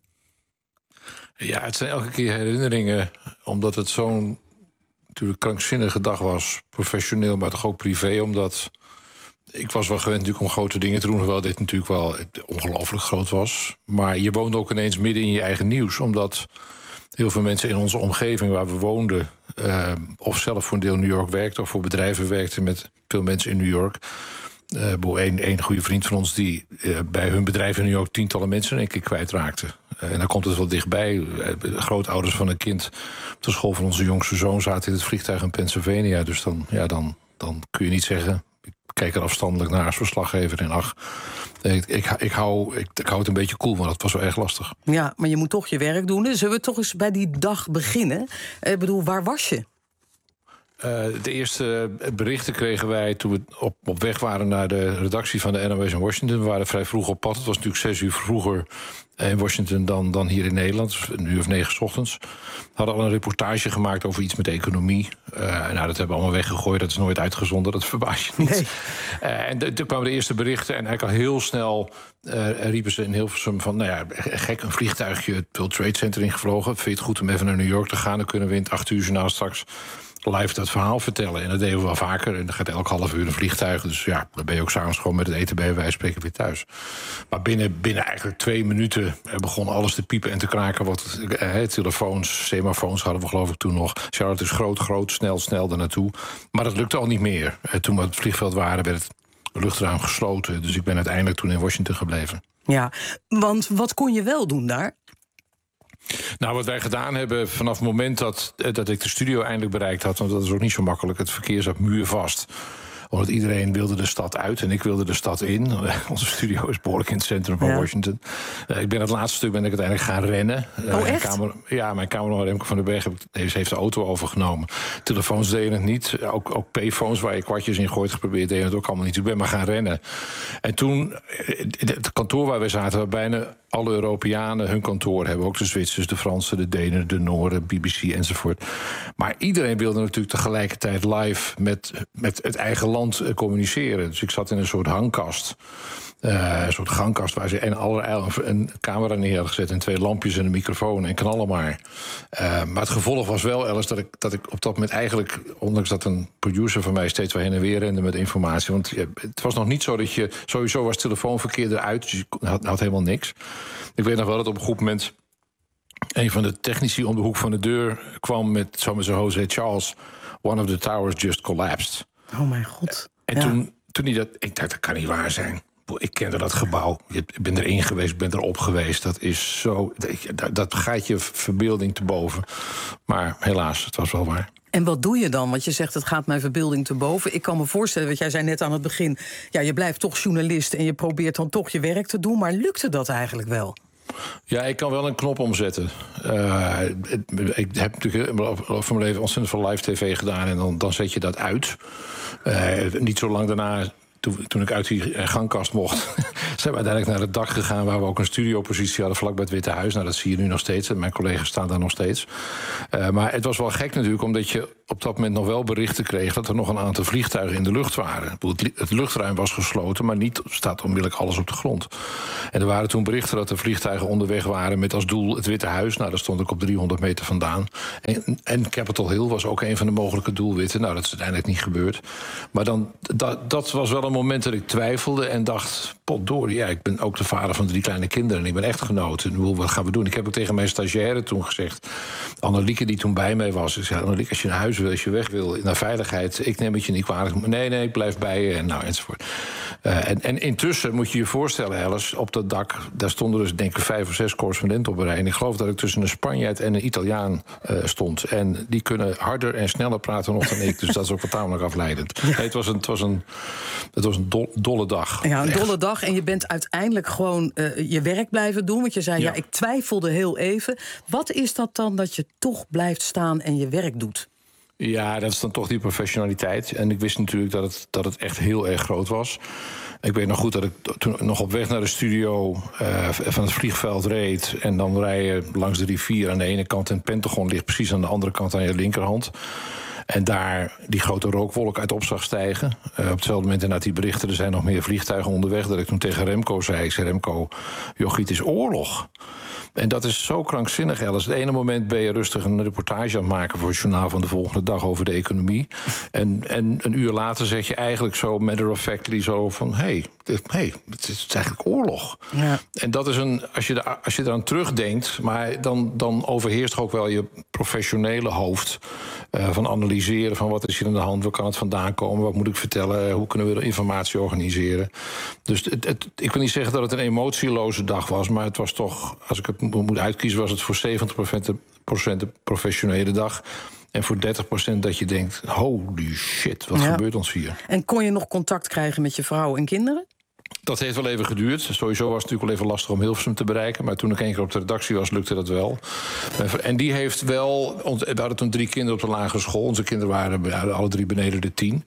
Ja, het zijn elke keer herinneringen, omdat het zo'n natuurlijk krankzinnige dag was. Professioneel, maar toch ook privé, omdat ik was wel gewend natuurlijk om grote dingen te doen, hoewel dit natuurlijk wel ongelooflijk groot was. Maar je woonde ook ineens midden in je eigen nieuws, omdat heel veel mensen in onze omgeving waar we woonden, uh, of zelf voor een deel New York werkten, of voor bedrijven werkten met veel mensen in New York. Uh, een, een goede vriend van ons die uh, bij hun bedrijf in New York tientallen mensen in één keer kwijtraakte. Uh, en dan komt het wel dichtbij. Uh, grootouders van een kind op de school van onze jongste zoon zaten in het vliegtuig in Pennsylvania. Dus dan, ja, dan, dan kun je niet zeggen, ik kijk er afstandelijk naar als verslaggever en ach, ik, ik, ik, hou, ik, ik hou het een beetje koel, maar dat was wel erg lastig. Ja, maar je moet toch je werk doen. Dus zullen we toch eens bij die dag beginnen? Ik bedoel, waar was je? Uh, de eerste berichten kregen wij toen we op, op weg waren naar de redactie van de N O S in Washington. We waren vrij vroeg op pad. Het was natuurlijk zes uur vroeger in Washington dan, dan hier in Nederland. Dus een uur of negen 's ochtends. We hadden al een reportage gemaakt over iets met economie. Uh, nou, dat hebben we allemaal weggegooid. Dat is nooit uitgezonden. Dat verbaast je niet. Nee. Uh, en de, toen kwamen de eerste berichten. En eigenlijk al heel snel uh, riepen ze in Hilversum van, nou ja, gek, een vliegtuigje het World Trade Center ingevlogen. Vind je het goed om even naar New York te gaan? Dan kunnen we in het acht uur journaal straks live dat verhaal vertellen. En dat deden we wel vaker. En dan gaat elk half uur een vliegtuig. Dus ja, dan ben je ook s'avonds gewoon met het eten bij. Wij spreken weer thuis. Maar binnen, binnen eigenlijk twee minuten begon alles te piepen en te kraken. Wat, eh, telefoons, semafoons hadden we geloof ik toen nog. Charlotte is groot, groot, snel, snel daar naartoe. Maar dat lukte al niet meer. Eh, toen we op het vliegveld waren, werd het luchtruim gesloten. Dus ik ben uiteindelijk toen in Washington gebleven. Ja, want wat kon je wel doen daar? Nou, wat wij gedaan hebben vanaf het moment dat, dat ik de studio eindelijk bereikt had, want dat is ook niet zo makkelijk, het verkeer zat muurvast. Omdat iedereen wilde de stad uit en ik wilde de stad in. Onze studio is behoorlijk in het centrum van ja. Washington. Uh, ik ben het laatste stuk ben ik uiteindelijk gaan rennen. Oh, uh, echt? Kamer, ja, mijn kamerman Remco van den Berg heb, heeft, heeft de auto overgenomen. Telefoons deden het niet. Ook, ook payphones waar je kwartjes in gooit geprobeerd deden het ook allemaal niet. Ik ben maar gaan rennen. En toen, het kantoor waar we zaten, waar bijna alle Europeanen hun kantoor hebben. Ook de Zwitsers, de Fransen, de Denen, de Noorden, B B C enzovoort. Maar iedereen wilde natuurlijk tegelijkertijd live met, met het eigen land communiceren. Dus ik zat in een soort hangkast. Uh, een soort gangkast waar ze en allerlei een camera neer hadden gezet en twee lampjes en een microfoon en knallen maar. Uh, maar het gevolg was wel, Alice, dat ik, dat ik op dat moment eigenlijk, ondanks dat een producer van mij steeds wel heen en weer rende met informatie, want ja, het was nog niet zo dat je, sowieso was telefoonverkeer eruit, dus je had, had helemaal niks. Ik weet nog wel dat op een goed moment een van de technici om de hoek van de deur kwam met, zo met zijn Jose Charles, one of the towers just collapsed. Oh mijn god. En ja. toen, toen hij dat, ik dacht, dat kan niet waar zijn. Ik kende dat gebouw. Ik ben erin geweest, ik ben erop geweest. Dat is zo. Dat, dat gaat je verbeelding te boven. Maar helaas, het was wel waar. En wat doe je dan? Want je zegt, het gaat mijn verbeelding te boven. Ik kan me voorstellen, want jij zei net aan het begin, ja, je blijft toch journalist en je probeert dan toch je werk te doen. Maar lukte dat eigenlijk wel? Ja, ik kan wel een knop omzetten. Uh, ik heb natuurlijk van mijn leven ontzettend veel live tv gedaan en dan, dan zet je dat uit. Uh, niet zo lang daarna, toen, toen ik uit die gangkast mocht, zijn we uiteindelijk naar het dak gegaan waar we ook een studiopositie hadden vlak bij het Witte Huis. Nou, dat zie je nu nog steeds. Mijn collega's staan daar nog steeds. Uh, maar het was wel gek natuurlijk, omdat je op dat moment nog wel berichten kreeg dat er nog een aantal vliegtuigen in de lucht waren. Het luchtruim was gesloten, maar niet staat onmiddellijk alles op de grond. En er waren toen berichten dat er vliegtuigen onderweg waren met als doel het Witte Huis. Nou, daar stond ik op driehonderd meter vandaan. En, en Capitol Hill was ook een van de mogelijke doelwitten. Nou, dat is uiteindelijk niet gebeurd. Maar dan, dat, dat was wel een moment dat ik twijfelde en dacht, potdorie, ja, ik ben ook de vader van drie kleine kinderen en ik ben echtgenoot. En wat gaan we doen? Ik heb ook tegen mijn stagiaire toen gezegd, Annelieke die toen bij mij was, ik zei, Annelieke, als je naar huis wil, als je weg wil, naar veiligheid, ik neem het je niet kwalijk. Nee, nee, ik blijf bij je en nou, enzovoort. Uh, en, en intussen moet je je voorstellen, Alice, op dat dak, daar stonden dus denk ik vijf of zes correspondenten op een rij. En ik geloof dat ik tussen een Spanjaard en een Italiaan uh, stond. En die kunnen harder en sneller praten nog dan ik. Dus dat is ook wel tamelijk afleidend. Ja. Nee, het was een, het was een, het was een dol, dolle dag. Ja, een echt dolle dag. En je bent uiteindelijk gewoon uh, je werk blijven doen. Want je zei, ja. ja, ik twijfelde heel even. Wat is dat dan dat je toch blijft staan en je werk doet? Ja, dat is dan toch die professionaliteit. En ik wist natuurlijk dat het, dat het echt heel erg groot was. Ik weet nog goed dat ik toen nog op weg naar de studio uh, van het vliegveld reed. En dan rij je langs de rivier aan de ene kant. En het Pentagon ligt precies aan de andere kant aan je linkerhand. En daar die grote rookwolk uit op zag stijgen. Uh, op hetzelfde moment inderdaad die berichten, er zijn nog meer vliegtuigen onderweg. Dat ik toen tegen Remco zei, ik zei Remco, joh, het is oorlog. En dat is zo krankzinnig, Alice. Het ene moment ben je rustig een reportage aan het maken voor het journaal van de volgende dag over de economie. En, en een uur later zeg je eigenlijk zo matter of factly zo van, hé, hey, hey, het is eigenlijk oorlog. Ja. En dat is een, als je, er, als je eraan terugdenkt, maar dan, dan overheerst ook wel je professionele hoofd. Uh, van analyseren van wat is hier aan de hand, waar kan het vandaan komen, wat moet ik vertellen, hoe kunnen we de informatie organiseren. Dus het, het, ik wil niet zeggen dat het een emotieloze dag was, maar het was toch, als ik het moet uitkiezen, was het voor zeventig procent een professionele dag. En voor dertig procent dat je denkt, holy shit, wat Ja. gebeurt ons hier? En kon je nog contact krijgen met je vrouw en kinderen? Dat heeft wel even geduurd. Sowieso was het natuurlijk wel even lastig om Hilversum te bereiken. Maar toen ik één keer op de redactie was, lukte dat wel. En die heeft wel... We hadden toen drie kinderen op de lagere school. Onze kinderen waren alle drie beneden de tien.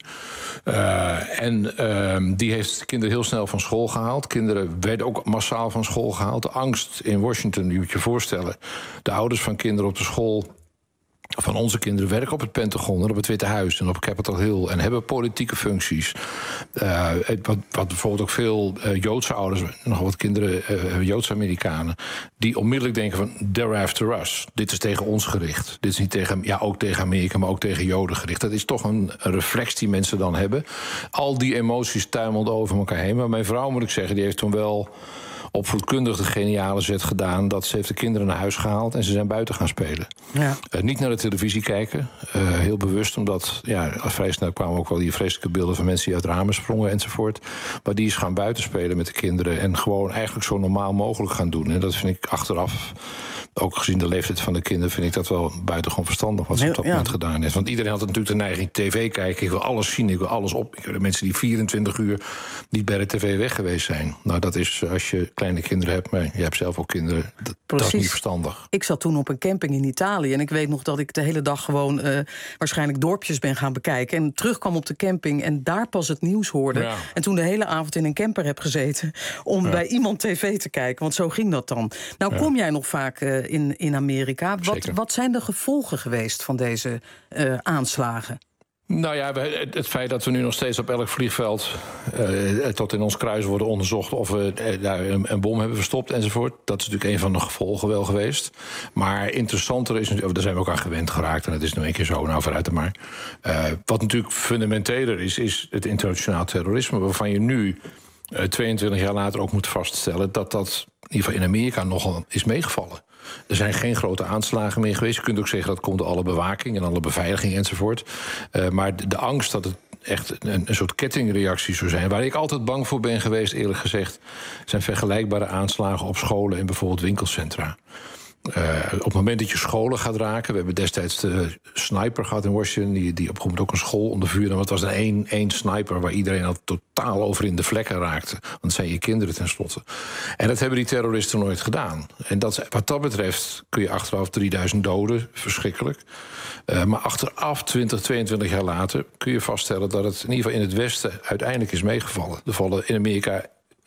Uh, en uh, die heeft de kinderen heel snel van school gehaald. Kinderen werden ook massaal van school gehaald. De angst in Washington, je moet je voorstellen. De ouders van kinderen op de school... van onze kinderen werken op het Pentagon en op het Witte Huis en op Capitol Hill en hebben politieke functies. Uh, wat, wat bijvoorbeeld ook veel uh, Joodse ouders, nog wat kinderen, uh, Joodse Amerikanen, die onmiddellijk denken van they're after us. Dit is tegen ons gericht. Dit is niet tegen, ja, ook tegen Amerika, maar ook tegen Joden gericht. Dat is toch een, een reflex die mensen dan hebben. Al die emoties tuimelden over elkaar heen. Maar mijn vrouw, moet ik zeggen, die heeft toen wel opvoedkundig de geniale zet gedaan dat ze heeft de kinderen naar huis gehaald en ze zijn buiten gaan spelen. Ja. Uh, niet naar de televisie kijken, uh, heel bewust, omdat ja, vrij snel kwamen ook wel die vreselijke beelden van mensen die uit ramen sprongen enzovoort. Maar die is gaan buiten spelen met de kinderen en gewoon eigenlijk zo normaal mogelijk gaan doen. En dat vind ik achteraf, ook gezien de leeftijd van de kinderen, vind ik dat wel buitengewoon verstandig wat ze op dat ja. moment gedaan heeft. Want iedereen had natuurlijk de neiging tv kijken, ik wil alles zien, ik wil alles op. Ik wil de mensen die vierentwintig uur niet bij de tv weg geweest zijn. Nou, dat is als je kleine kinderen hebt, maar je hebt zelf ook kinderen, dat, dat is niet verstandig. Ik zat toen op een camping in Italië en ik weet nog dat ik de hele dag gewoon uh, waarschijnlijk dorpjes ben gaan bekijken en terugkwam op de camping en daar pas het nieuws hoorde. Ja. En toen de hele avond in een camper heb gezeten om Ja. bij iemand tv te kijken, want zo ging dat dan. Nou, Ja. kom jij nog vaak uh, in, in Amerika. Wat, Zeker. wat zijn de gevolgen geweest van deze uh, aanslagen? Nou ja, we- het feit dat we nu nog steeds op elk vliegveld uh, tot in ons kruis worden onderzocht of we uh, daar een, een bom hebben verstopt enzovoort. Dat is natuurlijk een van de gevolgen wel geweest. Maar interessanter is natuurlijk, daar zijn we ook aan gewend geraakt en dat is nu een keer zo, nou vooruit er maar. Uh, wat natuurlijk fundamenteler is, is het internationaal terrorisme, waarvan je nu uh, tweeëntwintig jaar later ook moet vaststellen dat dat in ieder geval in Amerika nogal is meegevallen. Er zijn geen grote aanslagen meer geweest. Je kunt ook zeggen dat komt door alle bewaking en alle beveiliging enzovoort. Uh, maar de, de angst dat het echt een, een soort kettingreactie zou zijn, waar ik altijd bang voor ben geweest, eerlijk gezegd, zijn vergelijkbare aanslagen op scholen en bijvoorbeeld winkelcentra. Uh, op het moment dat je scholen gaat raken, we hebben destijds de sniper gehad in Washington, die, die op een gegeven moment ook een school onder vuur nam. Het was een één, één sniper waar iedereen al totaal over in de vlekken raakte. Want het zijn je kinderen tenslotte. En dat hebben die terroristen nooit gedaan. En dat, wat dat betreft kun je achteraf drieduizend doden, verschrikkelijk. Uh, maar achteraf, twintig, tweeëntwintig jaar later, kun je vaststellen dat het in ieder geval in het Westen uiteindelijk is meegevallen. Er vallen in Amerika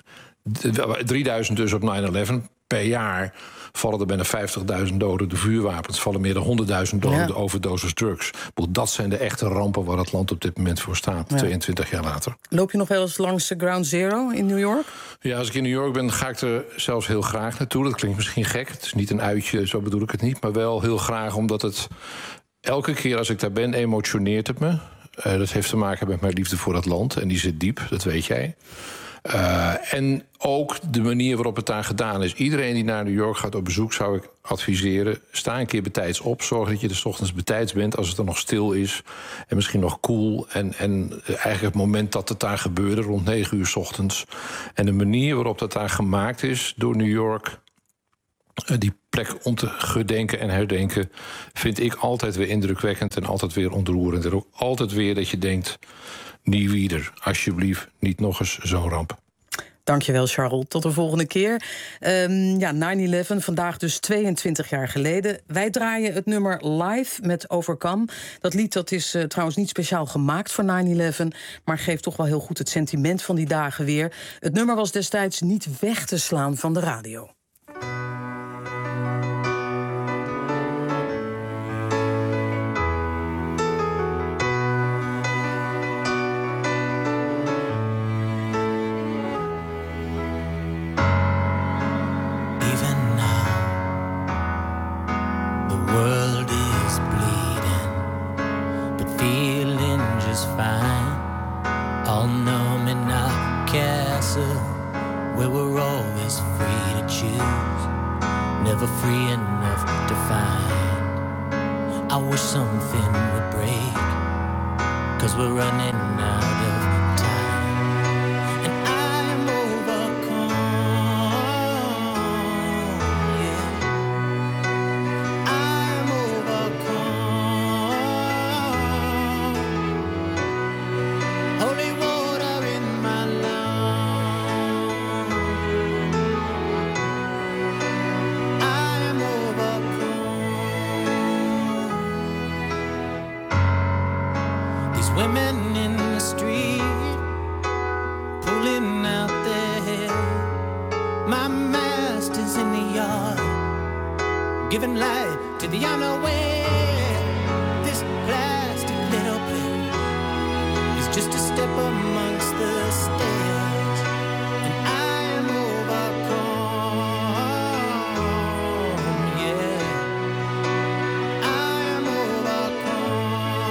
drieduizend dus op nine eleven per jaar. Vallen er bijna vijftigduizend doden door vuurwapens. Vallen meer dan honderdduizend doden Ja. door overdoses drugs. Dat zijn de echte rampen waar het land op dit moment voor staat. Ja. tweeëntwintig jaar later. Loop je nog wel eens langs de Ground Zero in New York? Ja, als ik in New York ben, ga ik er zelfs heel graag naartoe. Dat klinkt misschien gek. Het is niet een uitje, zo bedoel ik het niet. Maar wel heel graag, omdat het elke keer als ik daar ben, emotioneert het me. Uh, dat heeft te maken met mijn liefde voor dat land. En die zit diep, dat weet jij. Uh, en ook de manier waarop het daar gedaan is. Iedereen die naar New York gaat op bezoek, zou ik adviseren, sta een keer betijds op. Zorg dat je er 's ochtends betijds bent als het er nog stil is. En misschien nog koel. En, en eigenlijk het moment dat het daar gebeurde, rond negen uur 's ochtends. En de manier waarop dat daar gemaakt is door New York, die plek om te gedenken en herdenken, vind ik altijd weer indrukwekkend en altijd weer ontroerend. En ook altijd weer dat je denkt, nie wieder, alsjeblieft, niet nog eens zo'n ramp. Dankjewel, Charles. Tot de volgende keer. Um, ja, nine eleven, vandaag dus tweeëntwintig jaar geleden. Wij draaien het nummer Live met Overcome. Dat lied dat is uh, trouwens niet speciaal gemaakt voor nine eleven... maar geeft toch wel heel goed het sentiment van die dagen weer. Het nummer was destijds niet weg te slaan van de radio. Never free enough to find. I wish something would break, 'cause we're running out of time. And I'm overcome, yeah. I'm overcome. Holy water in my lungs. Women in the street pulling out their hair. My master's in the yard giving light to the unaware. This plastic little plane is just a step amongst the stairs. And I'm overcome, yeah. I'm overcome.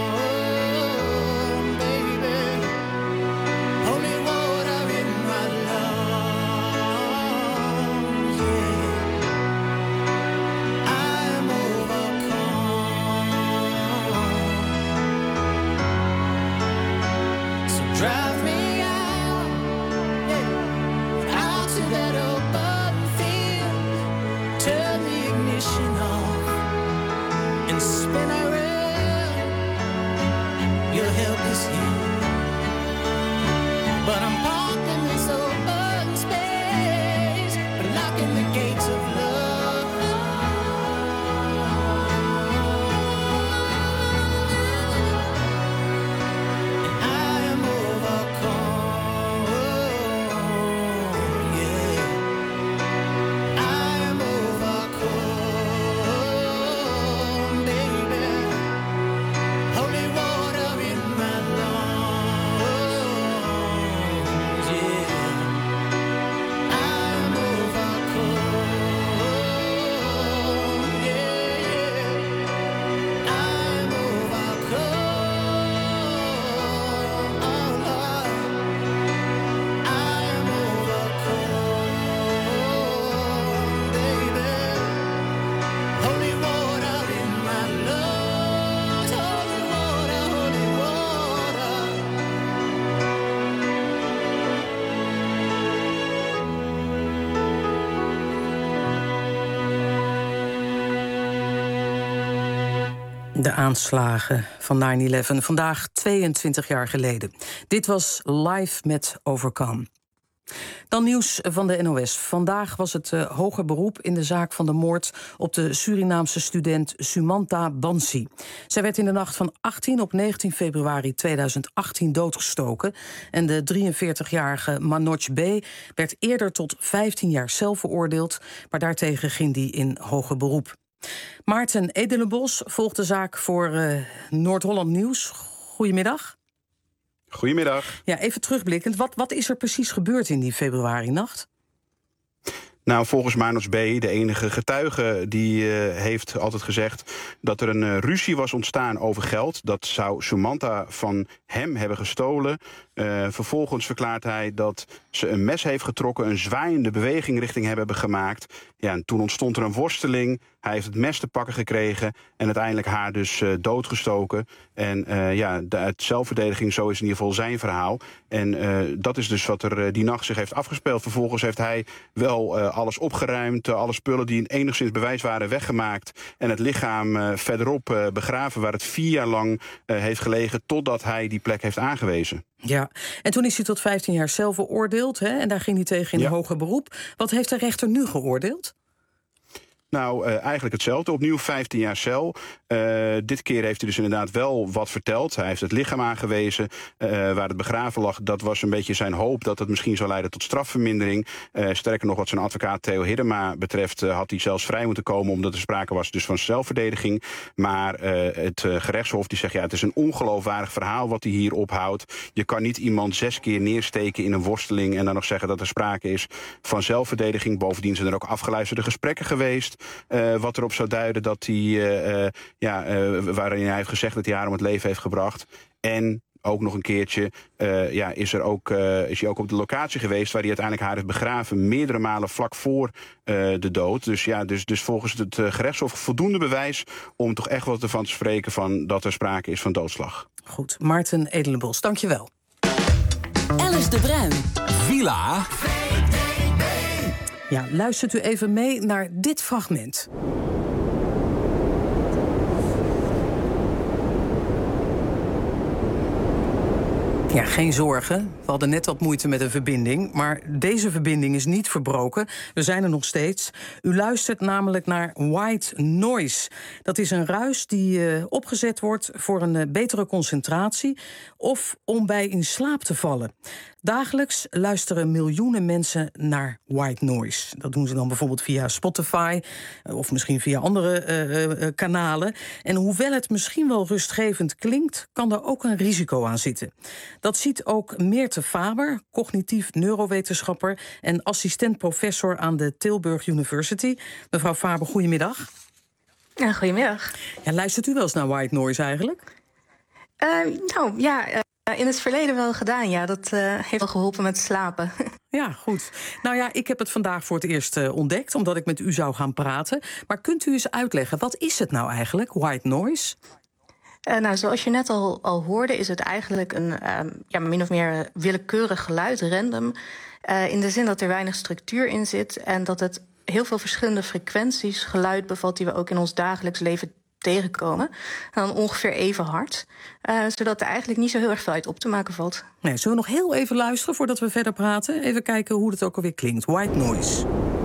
Drive me out, yeah, out to that open field. Turn the ignition off and spin around. Your help is here, but I'm parked in this open space, blocking the gates of love. De aanslagen van nine eleven, vandaag tweeëntwintig jaar geleden. Dit was Live met Overcome. Dan nieuws van de N O S. Vandaag was het uh, hoger beroep in de zaak van de moord op de Surinaamse student Sumanta Bansi. Zij werd in de nacht van achttien op negentien februari tweeduizend achttien doodgestoken. En de drieënveertigjarige Manoj B. werd eerder tot vijftien jaar cel veroordeeld, maar daartegen ging die in hoger beroep. Maarten Edelenbos volgt de zaak voor uh, Noord-Holland Nieuws. Goedemiddag. Goedemiddag. Ja, even terugblikkend. Wat, wat is er precies gebeurd in die februarinacht? Nou, volgens Manoj B., de enige getuige, die uh, heeft altijd gezegd dat er een uh, ruzie was ontstaan over geld. Dat zou Sumanta van hem hebben gestolen. Uh, vervolgens verklaart hij dat ze een mes heeft getrokken, een zwaaiende beweging richting hem hebben gemaakt. Ja, en toen ontstond er een worsteling. Hij heeft het mes te pakken gekregen en uiteindelijk haar dus uh, doodgestoken. En uh, ja, de, uit zelfverdediging, zo is in ieder geval zijn verhaal. En uh, dat is dus wat er uh, die nacht zich heeft afgespeeld. Vervolgens heeft hij wel uh, alles opgeruimd, uh, alle spullen die enigszins bewijs waren weggemaakt. En het lichaam uh, verderop uh, begraven, waar het vier jaar lang uh, heeft gelegen totdat hij die plek heeft aangewezen. Ja, en toen is hij tot vijftien jaar cel veroordeeld, hè? En daar ging hij tegen in Ja. hoger beroep. Wat heeft de rechter nu geoordeeld? Nou, uh, eigenlijk hetzelfde. Opnieuw vijftien jaar cel. Uh, dit keer heeft hij dus inderdaad wel wat verteld. Hij heeft het lichaam aangewezen uh, waar het begraven lag. Dat was een beetje zijn hoop dat het misschien zou leiden tot strafvermindering. Uh, sterker nog, wat zijn advocaat Theo Hiddema betreft uh, had hij zelfs vrij moeten komen, omdat er sprake was dus van zelfverdediging. Maar uh, het uh, gerechtshof die zegt, ja, het is een ongeloofwaardig verhaal wat hij hier ophoudt. Je kan niet iemand zes keer neersteken in een worsteling en dan nog zeggen dat er sprake is van zelfverdediging. Bovendien zijn er ook afgeluisterde gesprekken geweest. Uh, wat erop zou duiden dat hij, uh, uh, ja, uh, waarin hij heeft gezegd dat hij haar om het leven heeft gebracht. En ook nog een keertje uh, ja, is, er ook, uh, is hij ook op de locatie geweest waar hij uiteindelijk haar heeft begraven. Meerdere malen vlak voor uh, de dood. Dus, ja, dus, dus volgens het uh, gerechtshof voldoende bewijs om toch echt wat ervan te spreken van dat er sprake is van doodslag. Goed, Maarten Edelenbos, dank je wel. Alice de Bruin. Villa. Ja, luistert u even mee naar dit fragment. Ja, geen zorgen. We hadden net wat moeite met een verbinding. Maar deze verbinding is niet verbroken. We zijn er nog steeds. U luistert namelijk naar white noise. Dat is een ruis die uh, opgezet wordt voor een uh, betere concentratie of om bij in slaap te vallen. Dagelijks luisteren miljoenen mensen naar white noise. Dat doen ze dan bijvoorbeeld via Spotify of misschien via andere uh, uh, kanalen. En hoewel het misschien wel rustgevend klinkt, kan er ook een risico aan zitten. Dat ziet ook Meerte Faber, cognitief neurowetenschapper en assistent-professor aan de Tilburg University. Mevrouw Faber, goedemiddag. Ja, goedemiddag. Ja, luistert u wel eens naar white noise eigenlijk? Uh, nou ja, uh, in het verleden wel gedaan. Ja, dat uh, heeft wel geholpen met slapen. Ja, goed. Nou ja, ik heb het vandaag voor het eerst uh, ontdekt, omdat ik met u zou gaan praten. Maar kunt u eens uitleggen, wat is het nou eigenlijk, white noise? Uh, nou, zoals je net al, al hoorde, is het eigenlijk een um, ja, min of meer willekeurig geluid, random. Uh, in de zin dat er weinig structuur in zit en dat het heel veel verschillende frequenties geluid bevat die we ook in ons dagelijks leven tegenkomen. En dan ongeveer even hard. Uh, zodat er eigenlijk niet zo heel erg veel uit op te maken valt. Nee, zullen we nog heel even luisteren voordat we verder praten? Even kijken hoe het ook alweer klinkt. White noise.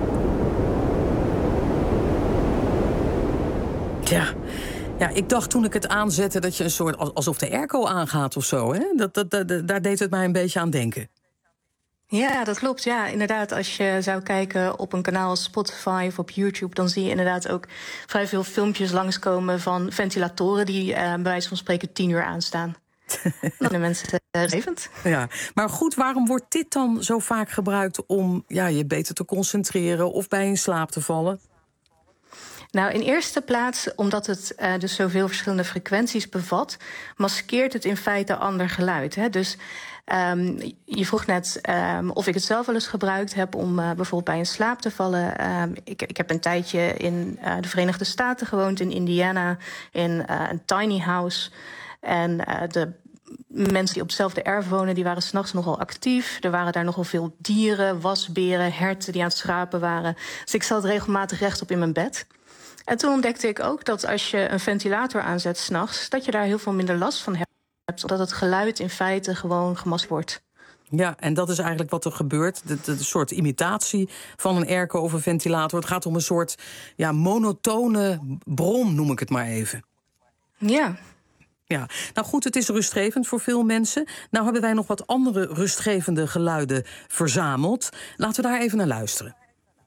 Ja. Ja, ik dacht toen ik het aanzette dat je een soort alsof de airco aangaat of zo. Hè? Dat, dat, dat, daar deed het mij een beetje aan denken. Ja, dat klopt. Ja, inderdaad. Als je zou kijken op een kanaal als Spotify of op YouTube, dan zie je inderdaad ook vrij veel filmpjes langskomen van ventilatoren die uh, bij wijze van spreken tien uur aanstaan. Dan de mensen uh, levend. Ja, maar goed, waarom wordt dit dan zo vaak gebruikt om ja, je beter te concentreren of bij in slaap te vallen? Nou, in eerste plaats, omdat het uh, dus zoveel verschillende frequenties bevat, maskeert het in feite ander geluid. Hè? Dus um, je vroeg net um, of ik het zelf wel eens gebruikt heb om uh, bijvoorbeeld bij in slaap te vallen. Um, ik, ik heb een tijdje in uh, de Verenigde Staten gewoond, in Indiana, in uh, een tiny house. En uh, de mensen die op hetzelfde erf wonen, die waren 's nachts nogal actief. Er waren daar nogal veel dieren, wasberen, herten die aan het schrapen waren. Dus ik zat regelmatig rechtop in mijn bed. En toen ontdekte ik ook dat als je een ventilator aanzet 's nachts, dat je daar heel veel minder last van hebt. Omdat het geluid in feite gewoon gemaskeerd wordt. Ja, en dat is eigenlijk wat er gebeurt. De, de, de soort imitatie van een airco of een ventilator. Het gaat om een soort ja, monotone bron, noem ik het maar even. Ja. Ja, nou goed, het is rustgevend voor veel mensen. Nou hebben wij nog wat andere rustgevende geluiden verzameld. Laten we daar even naar luisteren.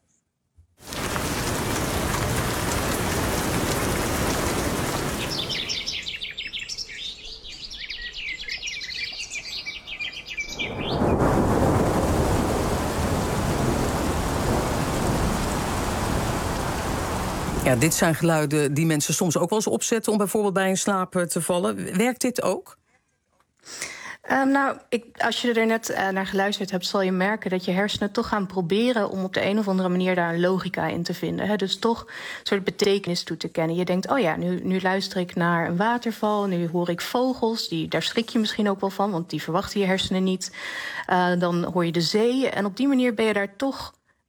Ja, dit zijn geluiden die mensen soms ook wel eens opzetten om bijvoorbeeld bij in slaap te vallen. Werkt dit ook? Um, nou, ik, als je er net uh, naar geluisterd hebt, zal je merken dat je hersenen toch gaan proberen om op de een of andere manier daar een logica in te vinden. Hè? Dus toch een soort betekenis toe te kennen. Je denkt, oh ja, nu, nu luister ik naar een waterval, nu hoor ik vogels, die, daar schrik je misschien ook wel van, want die verwachten je hersenen niet. Uh, dan hoor je de zee en op die manier ben je daar toch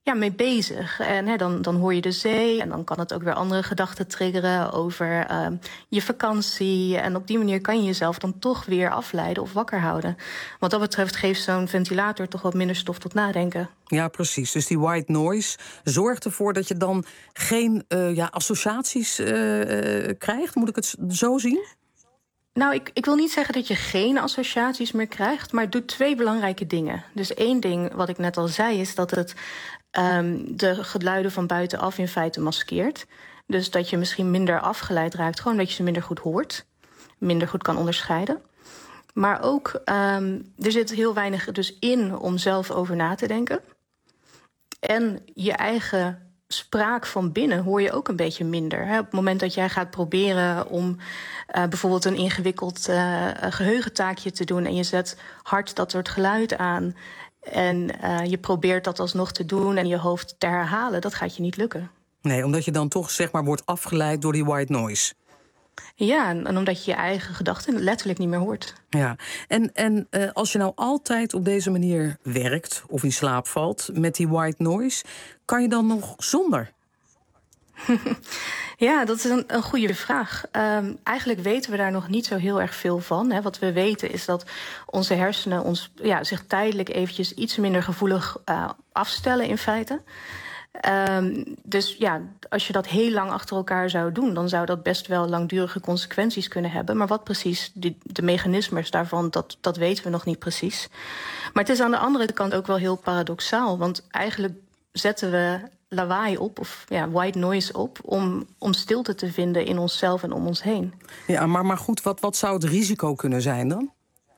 ja, mee bezig. En hè, dan, dan hoor je de zee en dan kan het ook weer andere gedachten triggeren over uh, je vakantie. En op die manier kan je jezelf dan toch weer afleiden of wakker houden. Wat dat betreft geeft zo'n ventilator toch wat minder stof tot nadenken. Ja, precies. Dus die white noise zorgt ervoor dat je dan geen uh, ja, associaties uh, uh, krijgt. Moet ik het zo zien? Nou, ik, ik wil niet zeggen dat je geen associaties meer krijgt, maar het doet twee belangrijke dingen. Dus één ding, wat ik net al zei, is dat het um, de geluiden van buitenaf in feite maskeert. Dus dat je misschien minder afgeleid raakt, gewoon dat je ze minder goed hoort, minder goed kan onderscheiden. Maar ook, um, er zit heel weinig dus in om zelf over na te denken. En je eigen spraak van binnen hoor je ook een beetje minder. Hè? Op het moment dat jij gaat proberen om uh, bijvoorbeeld een ingewikkeld uh, geheugentaakje te doen en je zet hard dat soort geluid aan en uh, je probeert dat alsnog te doen en je hoofd te herhalen, dat gaat je niet lukken. Nee, omdat je dan toch zeg maar wordt afgeleid door die white noise. Ja, en, en omdat je je eigen gedachten letterlijk niet meer hoort. Ja, en, en uh, als je nou altijd op deze manier werkt of in slaap valt met die white noise, kan je dan nog zonder? Ja, dat is een, een goede vraag. Um, eigenlijk weten we daar nog niet zo heel erg veel van. Hè. Wat we weten is dat onze hersenen ons, ja, zich tijdelijk eventjes iets minder gevoelig uh, afstellen in feite. Um, dus ja, als je dat heel lang achter elkaar zou doen, dan zou dat best wel langdurige consequenties kunnen hebben. Maar wat precies de, de mechanismes daarvan, dat, dat weten we nog niet precies. Maar het is aan de andere kant ook wel heel paradoxaal. Want eigenlijk zetten we lawaai op, of ja, white noise op, om, om stilte te vinden in onszelf en om ons heen. Ja, maar, maar goed, wat, wat zou het risico kunnen zijn dan?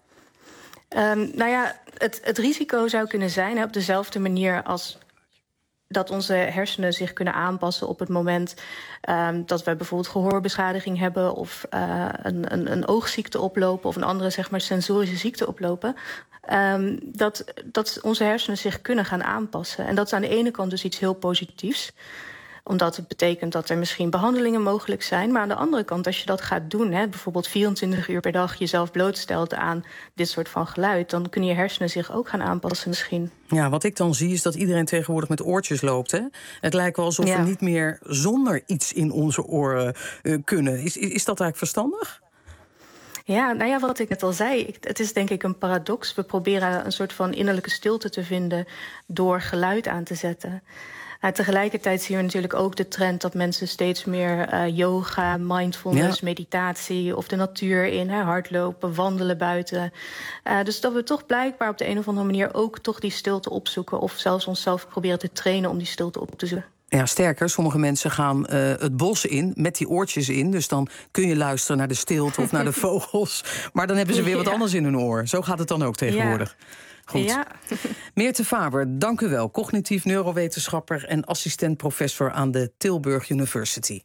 Um, nou ja, het, het risico zou kunnen zijn, hè, op dezelfde manier als dat onze hersenen zich kunnen aanpassen op het moment um, dat we bijvoorbeeld gehoorbeschadiging hebben of uh, een, een, een oogziekte oplopen of een andere zeg maar sensorische ziekte oplopen. Um, dat, dat onze hersenen zich kunnen gaan aanpassen. En dat is aan de ene kant dus iets heel positiefs, omdat het betekent dat er misschien behandelingen mogelijk zijn. Maar aan de andere kant, als je dat gaat doen, hè, bijvoorbeeld vierentwintig uur per dag jezelf blootstelt aan dit soort van geluid, dan kunnen je hersenen zich ook gaan aanpassen misschien. Ja, wat ik dan zie is dat iedereen tegenwoordig met oortjes loopt. Hè? Het lijkt wel alsof ja. we niet meer zonder iets in onze oren uh, kunnen. Is, is dat eigenlijk verstandig? Ja, nou ja, wat ik net al zei, het is denk ik een paradox. We proberen een soort van innerlijke stilte te vinden door geluid aan te zetten. Uh, tegelijkertijd zien we natuurlijk ook de trend dat mensen steeds meer uh, yoga, mindfulness, ja. meditatie of de natuur in, hè, hardlopen, wandelen buiten. Uh, dus dat we toch blijkbaar op de een of andere manier ook toch die stilte opzoeken of zelfs onszelf proberen te trainen om die stilte op te zoeken. Ja, sterker, sommige mensen gaan uh, het bos in met die oortjes in. Dus dan kun je luisteren naar de stilte of naar de vogels. Maar dan hebben ze weer wat ja. anders in hun oor. Zo gaat het dan ook tegenwoordig. Ja. Goed. Ja. Meerte Faber, dank u wel. Cognitief neurowetenschapper en assistent-professor aan de Tilburg University.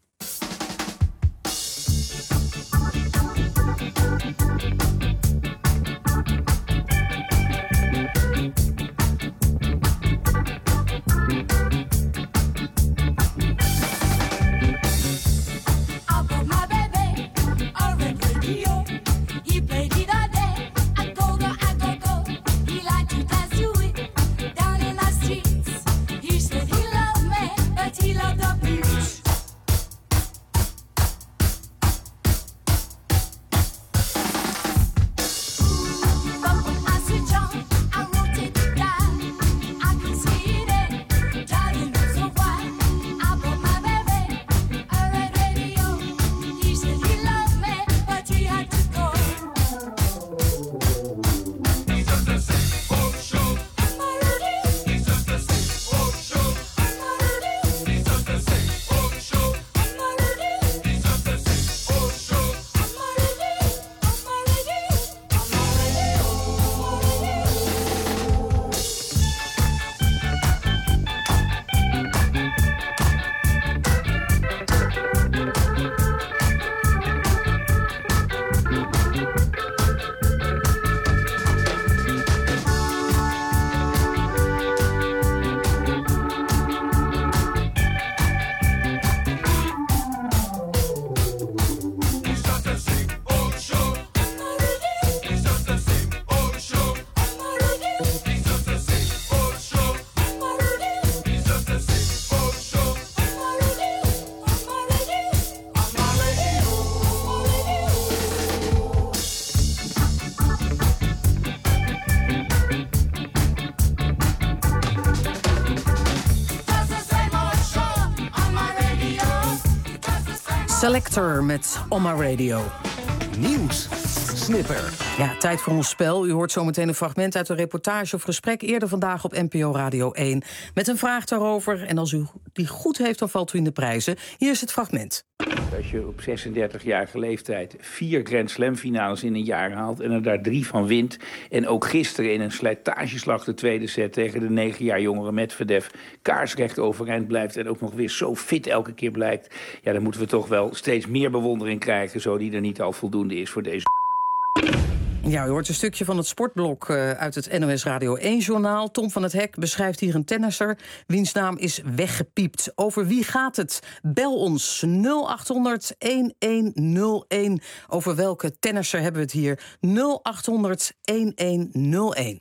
Selector met On My Radio. Nieuws. Snipper. Ja, tijd voor ons spel. U hoort zometeen een fragment uit een reportage of gesprek eerder vandaag op N P O Radio één. Met een vraag daarover. En als u die goed heeft, dan valt u in de prijzen. Hier is het fragment. Als je op zesendertigjarige leeftijd vier Grand Slam finales in een jaar haalt en er daar drie van wint, en ook gisteren in een slijtageslag de tweede set tegen de negen jaar jongere Medvedev kaarsrecht overeind blijft en ook nog weer zo fit elke keer blijkt, ja, dan moeten we toch wel steeds meer bewondering krijgen, zo die er niet al voldoende is voor deze. Ja, u hoort een stukje van het sportblok uh, uit het N O S Radio één-journaal. Tom van het Hek beschrijft hier een tennisser wiens naam is weggepiept. Over wie gaat het? Bel ons nul acht honderd elf nul een. Over welke tennisser hebben we het hier? nul acht honderd elf nul een.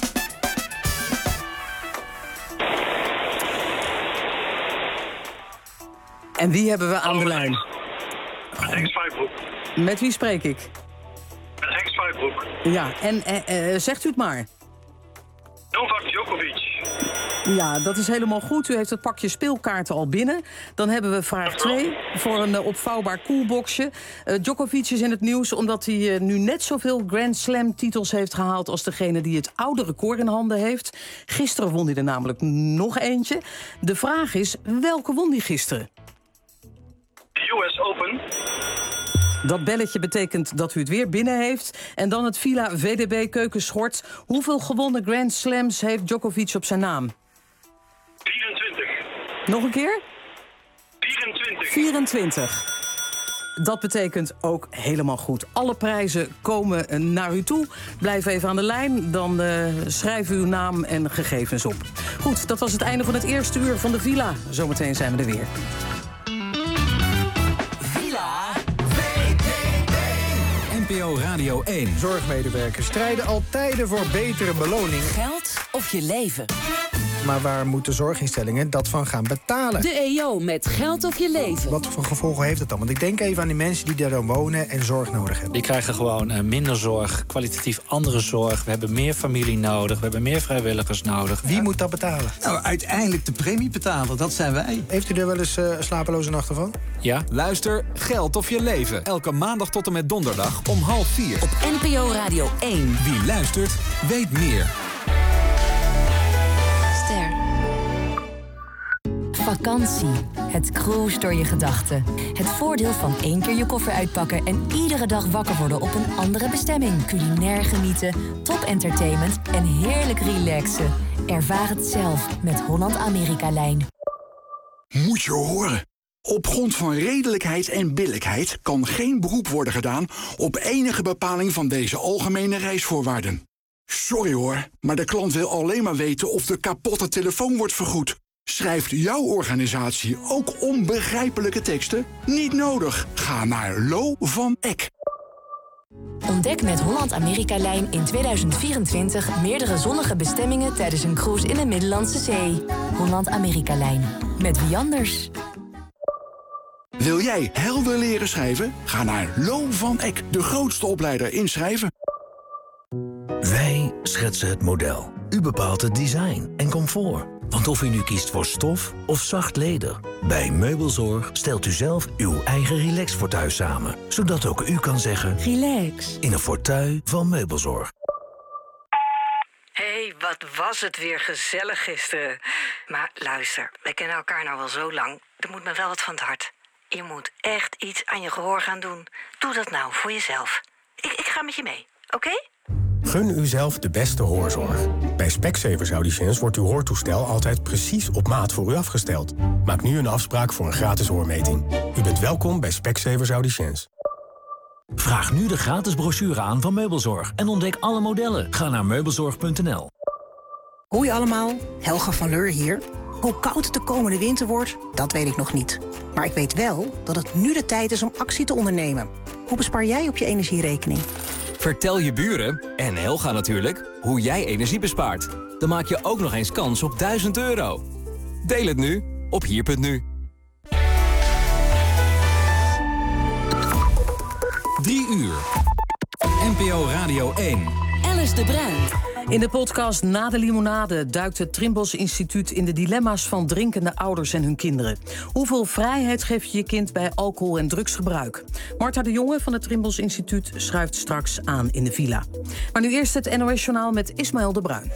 En wie hebben we aan de lijn? Henk Spijbroek. Met wie spreek ik? Met Henk Spijbroek. Ja, en eh, eh, zegt u het maar. Novak Djokovic. Ja, dat is helemaal goed. U heeft het pakje speelkaarten al binnen. Dan hebben we vraag twee voor een uh, opvouwbaar koelboxje. Uh, Djokovic is in het nieuws omdat hij uh, nu net zoveel Grand Slam titels heeft gehaald als degene die het oude record in handen heeft. Gisteren won hij er namelijk nog eentje. De vraag is, welke won hij gisteren? De U S Open. Dat belletje betekent dat u het weer binnen heeft. En dan het Villa V D B keukenschort. Hoeveel gewonnen Grand Slams heeft Djokovic op zijn naam? vierentwintig. Nog een keer? vierentwintig. vierentwintig. Dat betekent ook helemaal goed. Alle prijzen komen naar u toe. Blijf even aan de lijn, dan uh, schrijf uw naam en gegevens op. Goed, dat was het einde van het eerste uur van de Villa. Zometeen zijn we er weer. N P O Radio één. Zorgmedewerkers strijden al tijden voor betere beloning. Geld of je leven. Maar waar moeten zorginstellingen dat van gaan betalen? De E O met Geld of je leven. Wat voor gevolgen heeft het dan? Want ik denk even aan die mensen die daar dan wonen en zorg nodig hebben. Die krijgen gewoon uh, minder zorg, kwalitatief andere zorg. We hebben meer familie nodig, we hebben meer vrijwilligers nodig. Wie moet dat betalen? Nou, uiteindelijk de premie betalen, dat zijn wij. Heeft u er wel eens uh, slapeloze nachten van? Ja. Luister Geld of je leven. Elke maandag tot en met donderdag om half vier. Op N P O Radio één. Wie luistert, weet meer. Ster. Vakantie. Het cruise door je gedachten. Het voordeel van één keer je koffer uitpakken en iedere dag wakker worden op een andere bestemming. Culinair genieten, top entertainment en heerlijk relaxen. Ervaar het zelf met Holland-Amerika-lijn. Moet je horen. Op grond van redelijkheid en billijkheid kan geen beroep worden gedaan op enige bepaling van deze algemene reisvoorwaarden. Sorry hoor, maar de klant wil alleen maar weten of de kapotte telefoon wordt vergoed. Schrijft jouw organisatie ook onbegrijpelijke teksten? Niet nodig. Ga naar Lo van Eck. Ontdek met Holland-Amerika-lijn in tweeduizend vierentwintig meerdere zonnige bestemmingen tijdens een cruise in de Middellandse Zee. Holland-Amerika-lijn. Met wie anders? Wil jij helder leren schrijven? Ga naar Lo van Eck, de grootste opleider in schrijven. Wij schetsen het model. U bepaalt het design en comfort. Want of u nu kiest voor stof of zacht leder, bij Meubelzorg stelt u zelf uw eigen relax-fauteuil samen. Zodat ook u kan zeggen: relax in een fauteuil van Meubelzorg. Hé, hey, wat was het weer gezellig gisteren. Maar luister, wij kennen elkaar nou wel zo lang. Er moet me wel wat van het hart. Je moet echt iets aan je gehoor gaan doen. Doe dat nou voor jezelf. Ik, ik ga met je mee, oké? Okay? Gun uzelf de beste hoorzorg. Bij Specsavers Audiciëns wordt uw hoortoestel altijd precies op maat voor u afgesteld. Maak nu een afspraak voor een gratis hoormeting. U bent welkom bij Specsavers Audiciëns. Vraag nu de gratis brochure aan van Meubelzorg en ontdek alle modellen. Ga naar meubelzorg punt n l. Hoi allemaal, Helga van Leur hier. Hoe koud het de komende winter wordt, dat weet ik nog niet. Maar ik weet wel dat het nu de tijd is om actie te ondernemen. Hoe bespaar jij op je energierekening? Vertel je buren, en Helga natuurlijk, hoe jij energie bespaart. Dan maak je ook nog eens kans op duizend euro. Deel het nu op hier punt nu. Drie uur. N P O Radio één. Alice de Bruin. In de podcast Na de Limonade duikt het Trimbos Instituut in de dilemma's van drinkende ouders en hun kinderen. Hoeveel vrijheid geef je je kind bij alcohol- en drugsgebruik? Marta de Jonge van het Trimbos Instituut schuift straks aan in de villa. Maar nu eerst het N O S-journaal met Ismaël de Bruin.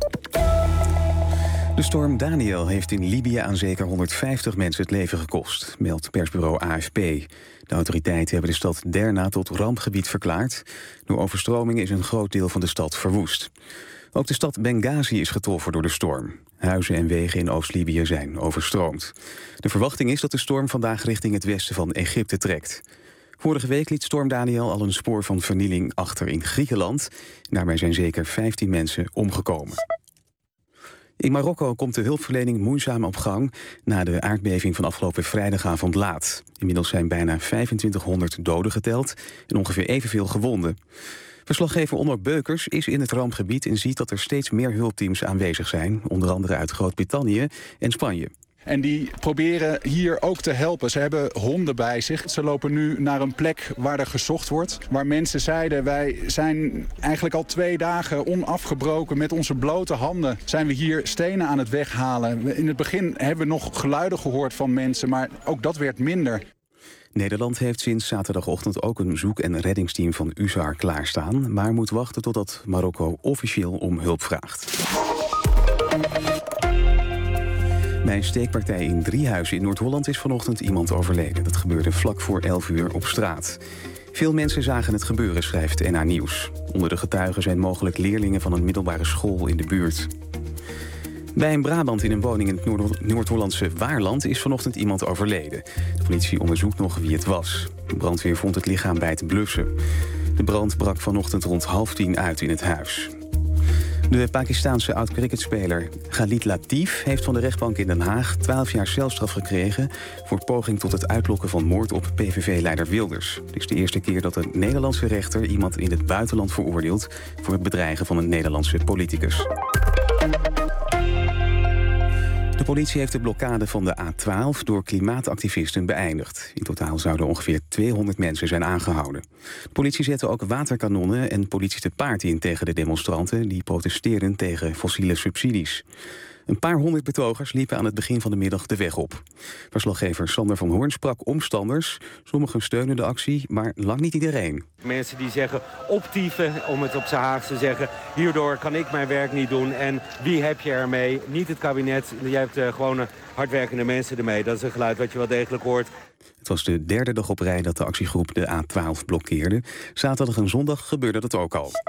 De storm Daniel heeft in Libië aan zeker honderdvijftig mensen het leven gekost, meldt persbureau A F P. De autoriteiten hebben de stad Derna tot rampgebied verklaard. Door overstromingen is een groot deel van de stad verwoest. Ook de stad Benghazi is getroffen door de storm. Huizen en wegen in Oost-Libië zijn overstroomd. De verwachting is dat de storm vandaag richting het westen van Egypte trekt. Vorige week liet storm Daniel al een spoor van vernieling achter in Griekenland. Daarbij zijn zeker vijftien mensen omgekomen. In Marokko komt de hulpverlening moeizaam op gang na de aardbeving van afgelopen vrijdagavond laat. Inmiddels zijn bijna vijfentwintighonderd doden geteld en ongeveer evenveel gewonden. Verslaggever Onno Beukers is in het rampgebied en ziet dat er steeds meer hulpteams aanwezig zijn, onder andere uit Groot-Brittannië en Spanje. En die proberen hier ook te helpen. Ze hebben honden bij zich. Ze lopen nu naar een plek waar er gezocht wordt. Waar mensen zeiden, wij zijn eigenlijk al twee dagen onafgebroken. Met onze blote handen zijn we hier stenen aan het weghalen. In het begin hebben we nog geluiden gehoord van mensen, maar ook dat werd minder. Nederland heeft sinds zaterdagochtend ook een zoek- en reddingsteam van U S A R klaarstaan, maar moet wachten totdat Marokko officieel om hulp vraagt. Bij een steekpartij in Driehuizen in Noord-Holland is vanochtend iemand overleden. Dat gebeurde vlak voor elf uur op straat. Veel mensen zagen het gebeuren, schrijft N H Nieuws. Onder de getuigen zijn mogelijk leerlingen van een middelbare school in de buurt. Bij een Brabant in een woning in het Noord- Noord-Hollandse Waarland is vanochtend iemand overleden. De politie onderzoekt nog wie het was. De brandweer vond het lichaam bij het blussen. De brand brak vanochtend rond half tien uit in het huis. De Pakistaanse oud-cricketspeler Khalid Latif heeft van de rechtbank in Den Haag twaalf jaar celstraf gekregen voor poging tot het uitlokken van moord op P V V-leider Wilders. Het is de eerste keer dat een Nederlandse rechter iemand in het buitenland veroordeelt voor het bedreigen van een Nederlandse politicus. De politie heeft de blokkade van de A twaalf door klimaatactivisten beëindigd. In totaal zouden ongeveer tweehonderd mensen zijn aangehouden. De politie zette ook waterkanonnen en politie te paard in tegen de demonstranten die protesteerden tegen fossiele subsidies. Een paar honderd betogers liepen aan het begin van de middag de weg op. Verslaggever Sander van Hoorn sprak omstanders. Sommigen steunen de actie, maar lang niet iedereen. Mensen die zeggen optieven, om het op z'n Haags te zeggen. Hierdoor kan ik mijn werk niet doen. En wie heb je ermee? Niet het kabinet. Je hebt uh, gewone hardwerkende mensen ermee. Dat is een geluid wat je wel degelijk hoort. Het was de derde dag op rij dat de actiegroep de A twaalf blokkeerde. Zaterdag en zondag gebeurde dat ook al.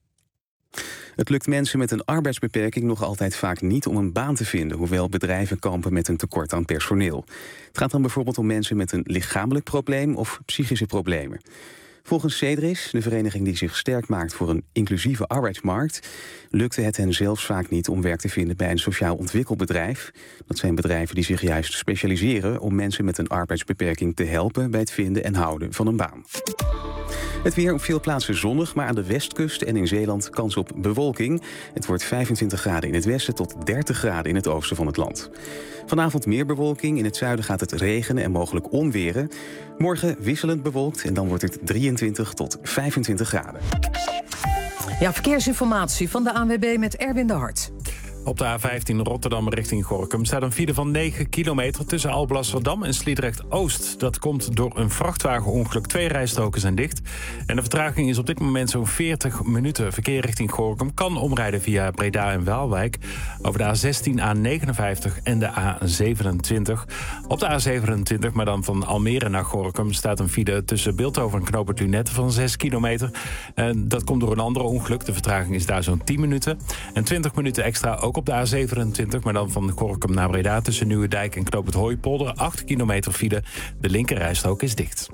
Het lukt mensen met een arbeidsbeperking nog altijd vaak niet om een baan te vinden, hoewel bedrijven kampen met een tekort aan personeel. Het gaat dan bijvoorbeeld om mensen met een lichamelijk probleem of psychische problemen. Volgens Cedris, de vereniging die zich sterk maakt voor een inclusieve arbeidsmarkt, lukte het hen zelfs vaak niet om werk te vinden bij een sociaal ontwikkelbedrijf. Dat zijn bedrijven die zich juist specialiseren om mensen met een arbeidsbeperking te helpen bij het vinden en houden van een baan. Het weer op veel plaatsen zonnig, maar aan de westkust en in Zeeland kans op bewolking. Het wordt vijfentwintig graden in het westen tot dertig graden in het oosten van het land. Vanavond meer bewolking, in het zuiden gaat het regenen en mogelijk onweren. Morgen wisselend bewolkt en dan wordt het drieëntwintig tot vijfentwintig graden. Ja, verkeersinformatie van de A N W B met Erwin de Hart. Op de A vijftien Rotterdam richting Gorinchem staat een file van negen kilometer tussen Alblasserdam en Sliedrecht-Oost. Dat komt door een vrachtwagenongeluk. Twee rijstroken zijn dicht. En de vertraging is op dit moment zo'n veertig minuten. Verkeer richting Gorinchem kan omrijden via Breda en Waalwijk. Over de A zestien, A negenenvijftig en de A zevenentwintig. Op de A zevenentwintig, maar dan van Almere naar Gorinchem, staat een file tussen Bilthoven en Knoop het Lunette van zes kilometer. En dat komt door een ander ongeluk. De vertraging is daar zo'n tien minuten. En twintig minuten extra ook op de A zevenentwintig, maar dan van Gorinchem naar Breda tussen Nieuwedijk en Knoop het Hooipolder. acht kilometer file. De linkerrijstrook is dicht.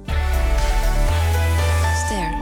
Ster.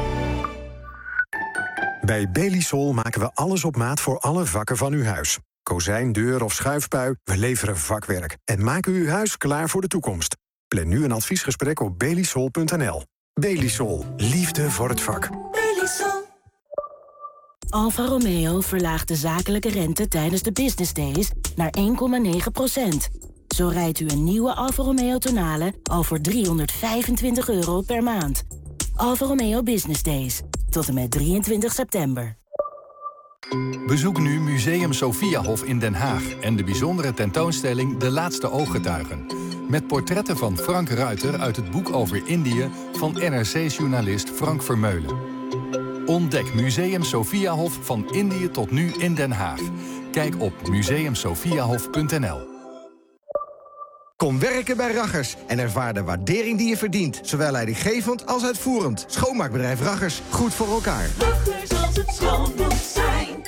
Bij Belisol maken we alles op maat voor alle vakken van uw huis. Kozijn, deur of schuifpui, we leveren vakwerk. En maken uw huis klaar voor de toekomst. Plan nu een adviesgesprek op belisol punt n l. Belisol. Liefde voor het vak. Belisol. Alfa Romeo verlaagt de zakelijke rente tijdens de business days naar één komma negen procent. Zo rijdt u een nieuwe Alfa Romeo Tonale al voor driehonderdvijfentwintig euro per maand. Alfa Romeo Business Days. Tot en met drieëntwintig september. Bezoek nu Museum Sophiahof in Den Haag en de bijzondere tentoonstelling De Laatste Ooggetuigen. Met portretten van Frank Ruiter uit het boek over Indië van N R C-journalist Frank Vermeulen. Ontdek Museum Sophiahof van Indië tot nu in Den Haag. Kijk op museum sophiahof punt n l. Kom werken bij Raggers en ervaar de waardering die je verdient. Zowel leidinggevend als uitvoerend. Schoonmaakbedrijf Raggers, goed voor elkaar. Raggers als het schoon moet zijn.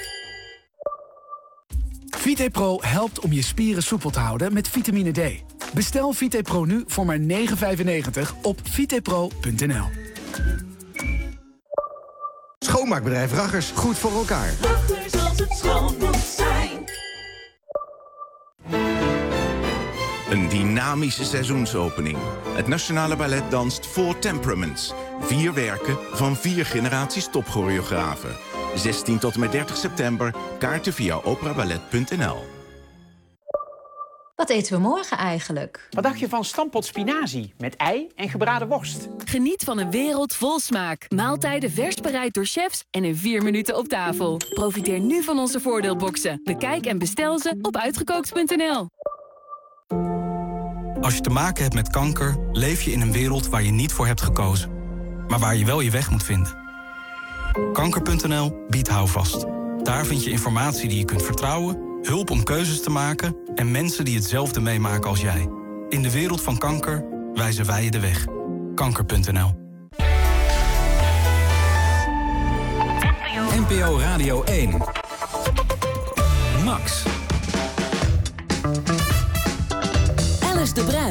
VitePro helpt om je spieren soepel te houden met vitamine D. Bestel VitePro nu voor maar negen vijfennegentig op vitepro punt n l. Schoonmaakbedrijf Raggers, goed voor elkaar. Raggers als het schoon moet zijn. Een dynamische seizoensopening. Het Nationale Ballet danst Four Temperaments. Vier werken van vier generaties topchoreografen. zestien tot en met dertig september. Kaarten via opera ballet punt n l. Wat eten we morgen eigenlijk? Wat dacht je van stampot spinazie met ei en gebraden worst? Geniet van een wereld vol smaak. Maaltijden vers bereid door chefs en in vier minuten op tafel. Profiteer nu van onze voordeelboxen. Bekijk en bestel ze op uitgekookt punt n l. Als je te maken hebt met kanker, leef je in een wereld waar je niet voor hebt gekozen. Maar waar je wel je weg moet vinden. kanker punt n l biedt houvast. Daar vind je informatie die je kunt vertrouwen, hulp om keuzes te maken en mensen die hetzelfde meemaken als jij. In de wereld van kanker wijzen wij je de weg. kanker punt n l. N P O Radio één. Max. Alice de Bruin.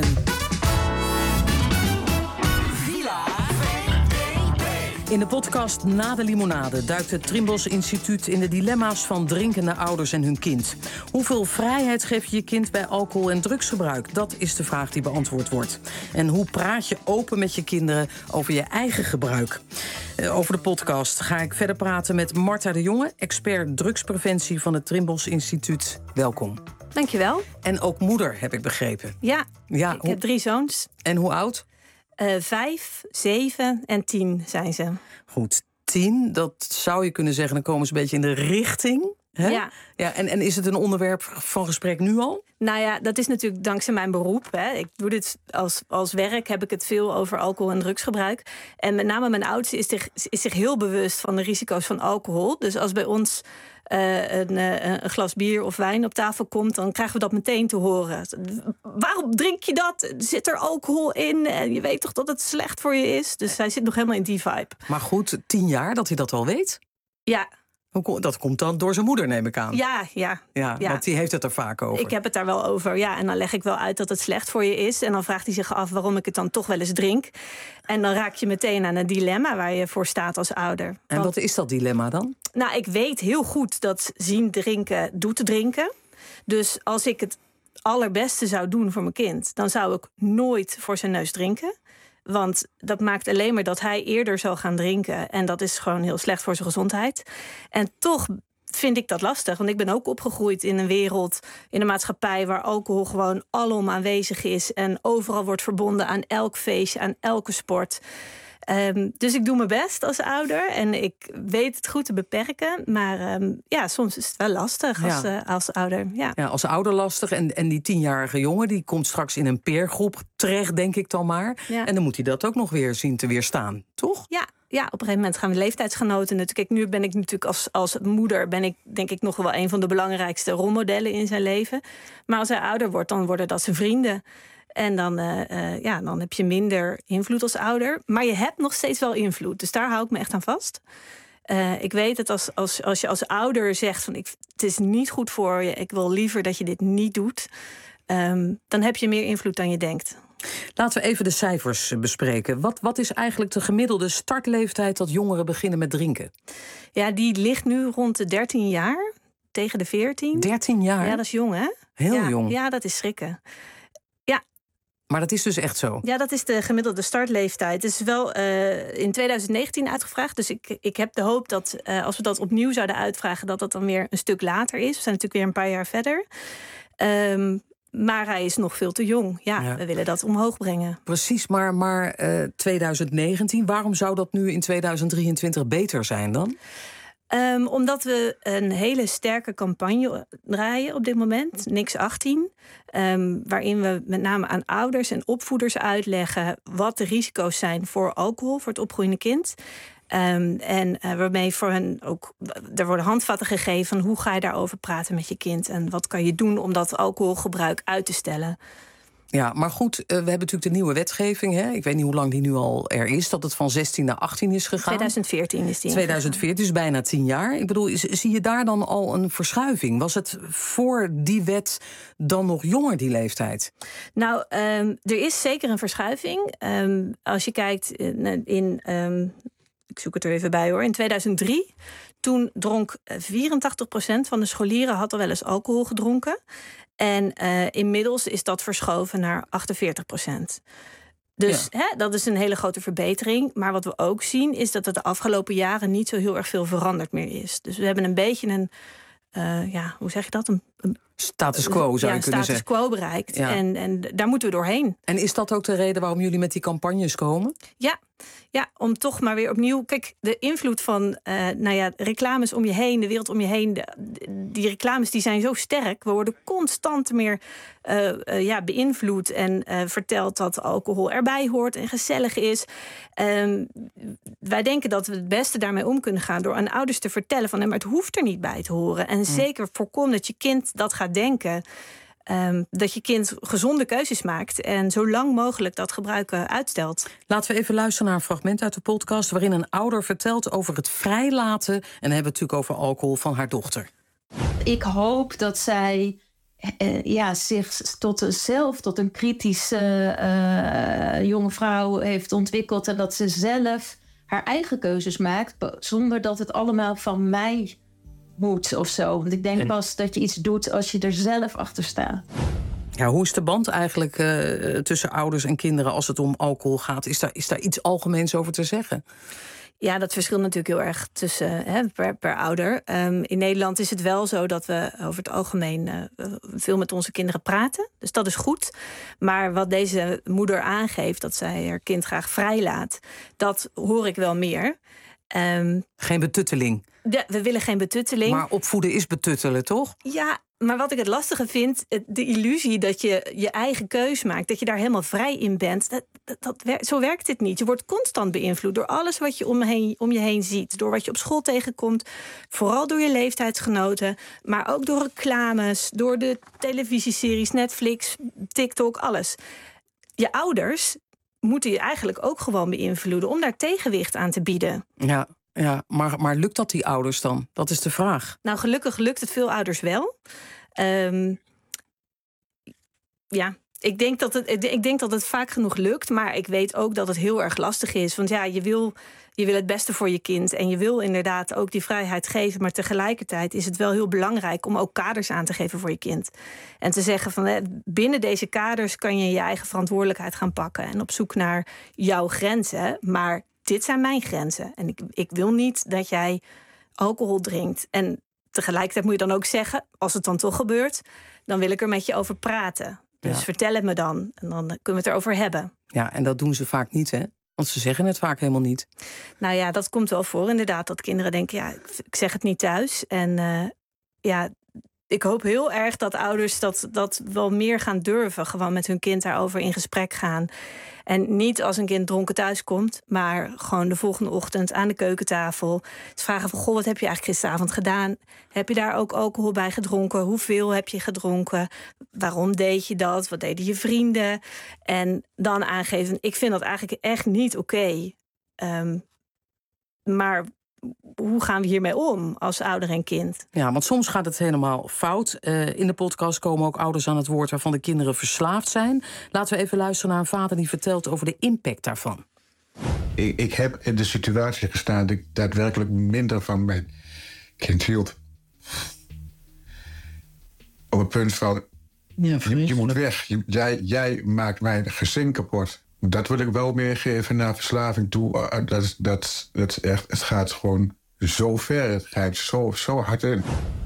In de podcast Na de Limonade duikt het Trimbos Instituut in de dilemma's van drinkende ouders en hun kind. Hoeveel vrijheid geef je je kind bij alcohol- en drugsgebruik? Dat is de vraag die beantwoord wordt. En hoe praat je open met je kinderen over je eigen gebruik? Over de podcast ga ik verder praten met Marta de Jonge, expert drugspreventie van het Trimbos Instituut. Welkom. Dankjewel. En ook moeder, heb ik begrepen. Ja, ja ik hoe... heb drie zoons. En hoe oud? Uh, vijf, zeven en tien zijn ze. Goed, tien, dat zou je kunnen zeggen, dan komen ze een beetje in de richting. Hè? Ja. Ja, en, en is het een onderwerp van gesprek nu al? Nou ja, dat is natuurlijk dankzij mijn beroep. Hè. Ik doe dit als, als werk, heb ik het veel over alcohol- en drugsgebruik. En met name mijn oudste is zich, is zich heel bewust van de risico's van alcohol. Dus als bij ons uh, een, uh, een glas bier of wijn op tafel komt, dan krijgen we dat meteen te horen. Waarom drink je dat? Zit er alcohol in? En je weet toch dat het slecht voor je is? Dus hij zit nog helemaal in die vibe. Maar goed, tien jaar dat hij dat al weet? Ja. Dat komt dan door zijn moeder, neem ik aan. Ja, ja, ja, ja. Want die heeft het er vaak over. Ik heb het daar wel over, ja. En dan leg ik wel uit dat het slecht voor je is. En dan vraagt hij zich af waarom ik het dan toch wel eens drink. En dan raak je meteen aan een dilemma waar je voor staat als ouder. En Want, wat is dat dilemma dan? Nou, ik weet heel goed dat zien drinken doet drinken. Dus als ik het allerbeste zou doen voor mijn kind, dan zou ik nooit voor zijn neus drinken. Want dat maakt alleen maar dat hij eerder zal gaan drinken. En dat is gewoon heel slecht voor zijn gezondheid. En toch vind ik dat lastig. Want ik ben ook opgegroeid in een wereld, in een maatschappij waar alcohol gewoon alom aanwezig is. En overal wordt verbonden aan elk feestje, aan elke sport. Um, dus ik doe mijn best als ouder. En ik weet het goed te beperken. Maar um, ja, soms is het wel lastig als, ja. uh, als ouder. Ja. Ja, als ouder lastig. En, en die tienjarige jongen die komt straks in een peergroep terecht, denk ik dan maar. Ja. En dan moet hij dat ook nog weer zien te weerstaan, toch? Ja. Ja, op een gegeven moment gaan we leeftijdsgenoten. Kijk, nu ben ik natuurlijk als, als moeder, ben ik denk ik nog wel een van de belangrijkste rolmodellen in zijn leven. Maar als hij ouder wordt, dan worden dat zijn vrienden. En dan, uh, uh, ja, dan heb je minder invloed als ouder. Maar je hebt nog steeds wel invloed. Dus daar hou ik me echt aan vast. Uh, ik weet dat als, als, als je als ouder zegt van ik, het is niet goed voor je, ik wil liever dat je dit niet doet, um, dan heb je meer invloed dan je denkt. Laten we even de cijfers bespreken. Wat, wat is eigenlijk de gemiddelde startleeftijd dat jongeren beginnen met drinken? Ja, die ligt nu rond de dertien jaar, tegen de veertien. dertien jaar? Ja, dat is jong, hè? Heel ja, jong. Ja, dat is schrikken. Ja. Maar dat is dus echt zo? Ja, dat is de gemiddelde startleeftijd. Het is wel uh, in twintig negentien uitgevraagd. Dus ik, ik heb de hoop dat uh, als we dat opnieuw zouden uitvragen, dat dat dan weer een stuk later is. We zijn natuurlijk weer een paar jaar verder. Um, Maar hij is nog veel te jong. Ja, ja, we willen dat omhoog brengen. Precies, maar, maar uh, twintig negentien, waarom zou dat nu in tweeduizend drieëntwintig beter zijn dan? Um, omdat we een hele sterke campagne draaien op dit moment, Niks achttien. Um, waarin we met name aan ouders en opvoeders uitleggen wat de risico's zijn voor alcohol, voor het opgroeiende kind. Um, en uh, waarmee voor hen ook, er worden handvatten gegeven van hoe ga je daarover praten met je kind en wat kan je doen om dat alcoholgebruik uit te stellen. Ja, maar goed, uh, we hebben natuurlijk de nieuwe wetgeving. Hè? Ik weet niet hoe lang die nu al er is. Dat het van zestien naar achttien is gegaan. tweeduizend veertien is die tweeduizend veertien, dus bijna tien jaar. Ik bedoel, zie je daar dan al een verschuiving? Was het voor die wet dan nog jonger, die leeftijd? Nou, um, er is zeker een verschuiving. Um, als je kijkt in... in um, ik zoek het er even bij hoor. In tweeduizend drie, toen dronk vierentachtig procent van de scholieren had al wel eens alcohol gedronken. En uh, inmiddels is dat verschoven naar achtenveertig procent. Dus ja. hè, dat is een hele grote verbetering. Maar wat we ook zien is dat er de afgelopen jaren niet zo heel erg veel veranderd meer is. Dus we hebben een beetje een, uh, ja, hoe zeg je dat? Een, een status quo zou ja, je kunnen zeggen. Status quo bereikt. Ja. En, en daar moeten we doorheen. En is dat ook de reden waarom jullie met die campagnes komen? Ja. Ja, om toch maar weer opnieuw... Kijk, de invloed van uh, nou ja, reclames om je heen, de wereld om je heen... De, die reclames die zijn zo sterk. We worden constant meer uh, uh, ja, beïnvloed en uh, verteld dat alcohol erbij hoort en gezellig is. Um, wij denken dat we het beste daarmee om kunnen gaan door aan ouders te vertellen van... maar het hoeft er niet bij te horen. En mm. zeker voorkom dat je kind dat gaat denken... Um, dat je kind gezonde keuzes maakt en zo lang mogelijk dat gebruiken uitstelt. Laten we even luisteren naar een fragment uit de podcast waarin een ouder vertelt over het vrijlaten, en dan hebben we het natuurlijk over alcohol, van haar dochter. Ik hoop dat zij uh, ja, zich tot een, zelf tot een kritische uh, jonge vrouw heeft ontwikkeld en dat ze zelf haar eigen keuzes maakt zonder dat het allemaal van mij moet of zo. Want ik denk en... pas dat je iets doet als je er zelf achter staat. Ja, hoe is de band eigenlijk uh, tussen ouders en kinderen als het om alcohol gaat? Is daar, is daar iets algemeens over te zeggen? Ja, dat verschilt natuurlijk heel erg tussen hè, per, per ouder. Um, in Nederland is het wel zo dat we over het algemeen uh, veel met onze kinderen praten. Dus dat is goed. Maar wat deze moeder aangeeft, dat zij haar kind graag vrijlaat, dat hoor ik wel meer. Um, Geen betutteling. De, we willen geen betutteling. Maar opvoeden is betuttelen, toch? Ja, maar wat ik het lastige vind, de illusie dat je je eigen keus maakt, dat je daar helemaal vrij in bent, dat, dat, dat wer- zo werkt het niet. Je wordt constant beïnvloed door alles wat je om, heen, om je heen ziet. Door wat je op school tegenkomt, vooral door je leeftijdsgenoten, maar ook door reclames, door de televisieseries, Netflix, TikTok, alles. Je ouders moeten je eigenlijk ook gewoon beïnvloeden om daar tegenwicht aan te bieden. Ja. Ja, maar, maar lukt dat die ouders dan? Dat is de vraag. Nou, gelukkig lukt het veel ouders wel. Um, ja, ik denk, dat het, ik denk dat het vaak genoeg lukt. Maar ik weet ook dat het heel erg lastig is. Want ja, je wil, je wil het beste voor je kind. En je wil inderdaad ook die vrijheid geven. Maar tegelijkertijd is het wel heel belangrijk om ook kaders aan te geven voor je kind. En te zeggen van binnen deze kaders kan je je eigen verantwoordelijkheid gaan pakken. En op zoek naar jouw grenzen. Maar dit zijn mijn grenzen. En ik, ik wil niet dat jij alcohol drinkt. En tegelijkertijd moet je dan ook zeggen, als het dan toch gebeurt, dan wil ik er met je over praten. Dus ja. vertel het me dan. En dan kunnen we het erover hebben. Ja, en dat doen ze vaak niet, hè? Want ze zeggen het vaak helemaal niet. Nou ja, dat komt wel voor inderdaad. Dat kinderen denken, ja, ik zeg het niet thuis. En uh, ja, ik hoop heel erg dat ouders dat, dat wel meer gaan durven. Gewoon met hun kind daarover in gesprek gaan. En niet als een kind dronken thuis komt, maar gewoon de volgende ochtend aan de keukentafel. Dus vragen van, goh, wat heb je eigenlijk gisteravond gedaan? Heb je daar ook alcohol bij gedronken? Hoeveel heb je gedronken? Waarom deed je dat? Wat deden je vrienden? En dan aangeven, ik vind dat eigenlijk echt niet oké. Okay. Um, maar hoe gaan we hiermee om als ouder en kind? Ja, want soms gaat het helemaal fout. Uh, in de podcast komen ook ouders aan het woord waarvan de kinderen verslaafd zijn. Laten we even luisteren naar een vader die vertelt over de impact daarvan. Ik, ik heb in de situatie gestaan dat ik daadwerkelijk minder van mijn kind hield. Op het punt van, ja, je, je moet weg. Je, jij, jij maakt mijn gezin kapot. Dat wil ik wel meegeven naar verslaving toe. Dat is, dat, dat is echt, het gaat gewoon zo ver. Het gaat zo, zo hard in.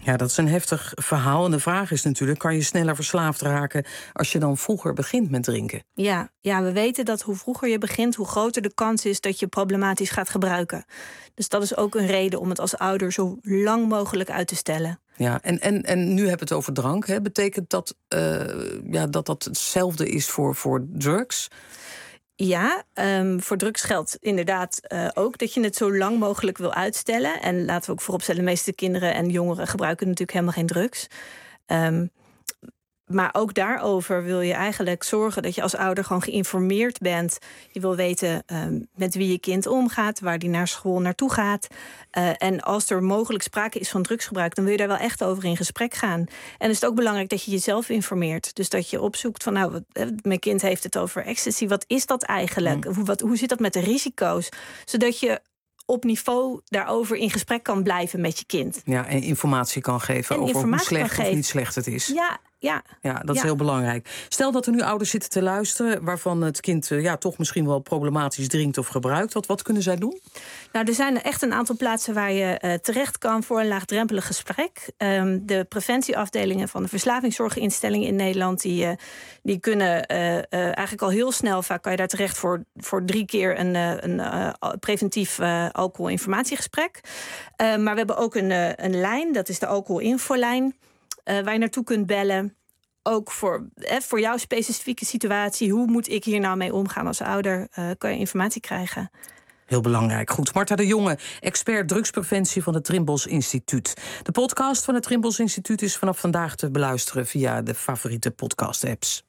Ja, dat is een heftig verhaal. En de vraag is natuurlijk, kan je sneller verslaafd raken als je dan vroeger begint met drinken? Ja, ja, we weten dat hoe vroeger je begint, hoe groter de kans is dat je problematisch gaat gebruiken. Dus dat is ook een reden om het als ouder zo lang mogelijk uit te stellen. Ja, en, en, en nu hebben we het over drank. Hè. Betekent dat, uh, ja, dat dat hetzelfde is voor, voor drugs? Ja, um, voor drugs geldt inderdaad uh, ook dat je het zo lang mogelijk wil uitstellen. En laten we ook vooropstellen, de meeste kinderen en jongeren gebruiken natuurlijk helemaal geen drugs. Um, maar ook daarover wil je eigenlijk zorgen dat je als ouder gewoon geïnformeerd bent. Je wil weten um, met wie je kind omgaat, waar die naar school naartoe gaat. Uh, en als er mogelijk sprake is van drugsgebruik, dan wil je daar wel echt over in gesprek gaan. En is het ook belangrijk dat je jezelf informeert. Dus dat je opzoekt van, nou, wat, mijn kind heeft het over ecstasy. Wat is dat eigenlijk? Mm. Hoe, wat, hoe zit dat met de risico's? Zodat je op niveau daarover in gesprek kan blijven met je kind. Ja, en informatie kan geven en over hoe slecht of niet slecht het is. Ja, ja. Ja, dat is ja. heel belangrijk. Stel dat er nu ouders zitten te luisteren waarvan het kind ja, toch misschien wel problematisch drinkt of gebruikt. Wat, wat kunnen zij doen? Nou, er zijn echt een aantal plaatsen waar je uh, terecht kan voor een laagdrempelig gesprek. Um, de preventieafdelingen van de verslavingszorginstellingen in Nederland, die, uh, die kunnen uh, uh, eigenlijk al heel snel, vaak kan je daar terecht voor, voor drie keer een, uh, een uh, preventief uh, alcoholinformatiegesprek. Uh, maar we hebben ook een, uh, een lijn, dat is de alcoholinfolijn. Uh, waar je naartoe kunt bellen. Ook voor, eh, voor jouw specifieke situatie. Hoe moet ik hier nou mee omgaan als ouder? Uh, kan je informatie krijgen. Heel belangrijk. Goed, Marta de Jonge, expert drugspreventie van het Trimbos Instituut. De podcast van het Trimbos Instituut is vanaf vandaag te beluisteren via de favoriete podcast-apps.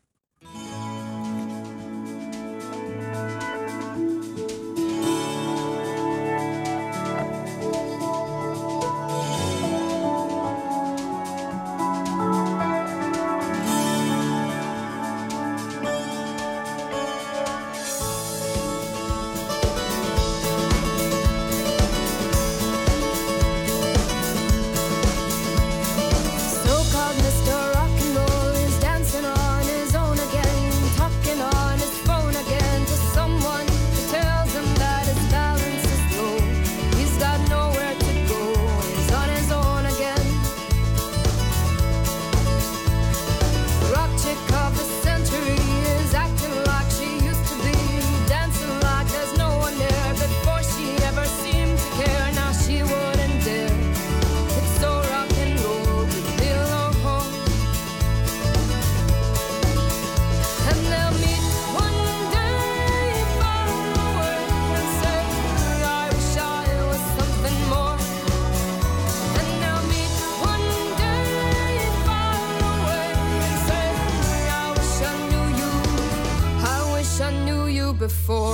Before.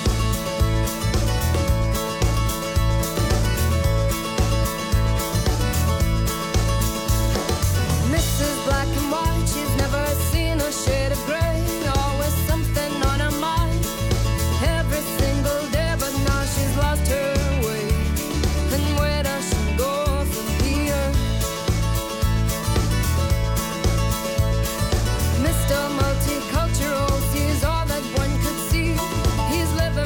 Missus Black and White, she's never seen a shade of gray. Always something on her mind, every single day, but now she's lost her way. And where does she go from here? Mister Multicultural sees all that one could see. He's living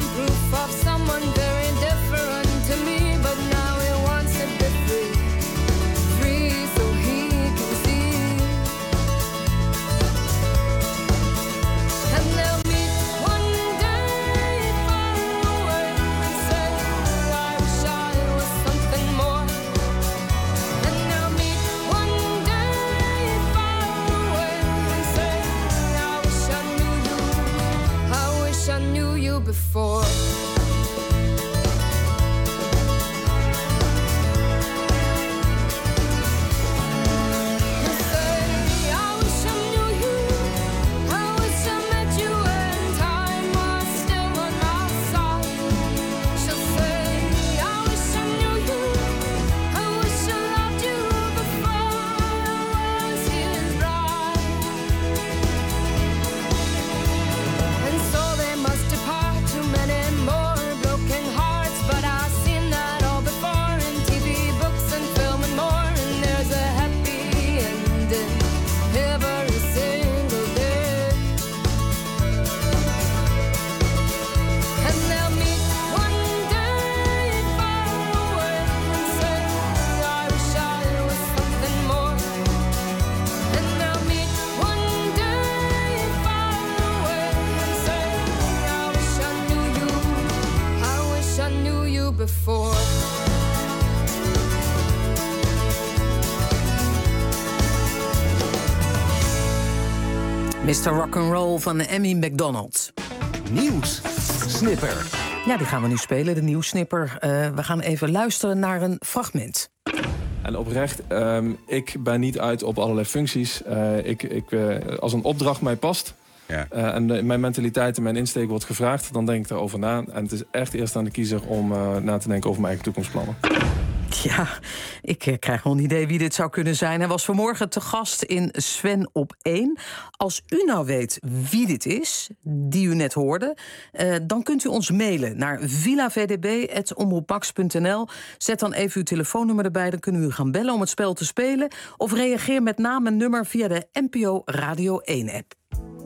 mister Rock'n'Roll van Emmy McDonald. Nieuws Snipper. Ja, die gaan we nu spelen, de nieuwssnipper. Uh, we gaan even luisteren naar een fragment. En oprecht, um, ik ben niet uit op allerlei functies. Uh, ik, ik, uh, als een opdracht mij past... Ja. Uh, en de, mijn mentaliteit en mijn insteek wordt gevraagd... dan denk ik erover na. En het is echt eerst aan de kiezer om uh, na te denken over mijn eigen toekomstplannen. Ja, ik uh, krijg wel een idee wie dit zou kunnen zijn. Hij was vanmorgen te gast in Sven op één. Als u nou weet wie dit is, die u net hoorde... Uh, dan kunt u ons mailen naar villa v d b apenstaartje omroepmax punt n l. Zet dan even uw telefoonnummer erbij, dan kunnen we u gaan bellen om het spel te spelen. Of reageer met naam en nummer via de N P O Radio één-app.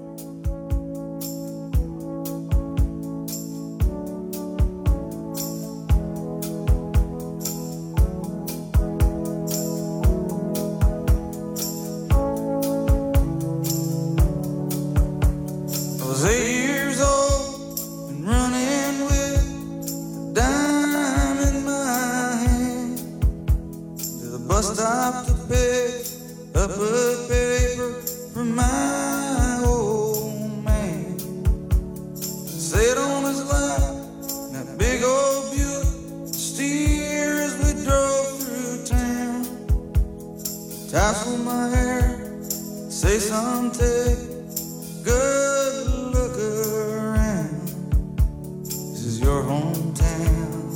Stop to pick up a paper from my old man. Sat on his lap in that big old Buick, steer as we drove through town. Tassel my hair, say some take good look around. This is your hometown.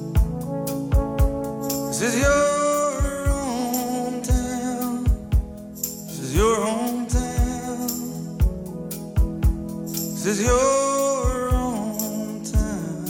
This is your your hometown. This is your hometown.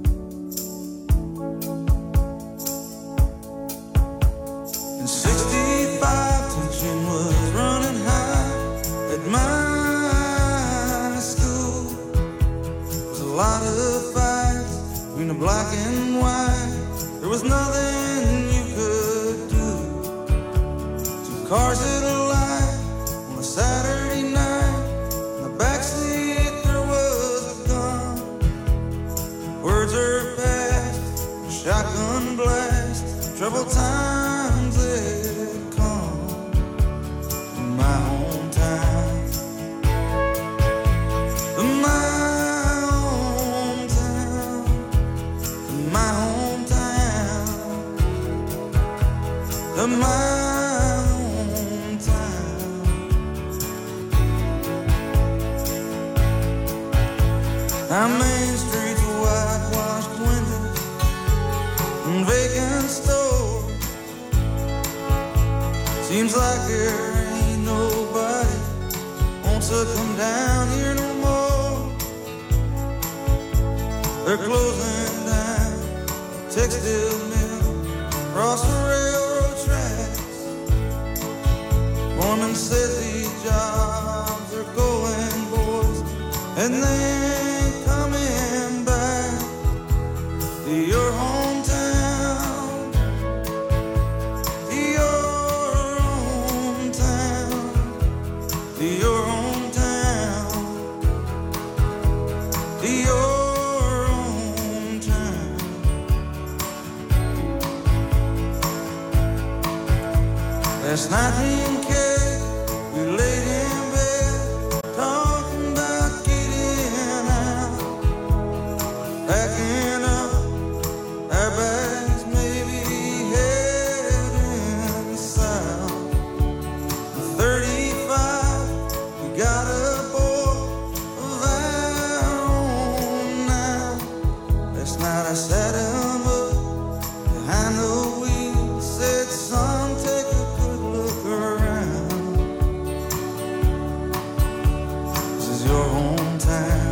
In sixty-five, tension was running high at my school. There was a lot of fights between the black and white. There was nothing you could do. Two cars that Saturday night, in the backseat there was a gun. Words are past, shotgun blast, troubled times had come. In my hometown, in my hometown, in my hometown, in my our main streets, whitewashed windows and vacant stores. Seems like there ain't nobody wants to come down here no more. They're closing down textile mill across the railroad tracks. Woman says these jobs are going, boys, and then your hometown, your hometown, your hometown, your hometown. Last night in K, we laid in bed, talking about getting out, packing up. Our bags may be heading south. thirty-five, we got a boy of our own now. Last night I sat him up behind the wheel, said, son, take a good look around. This is your hometown.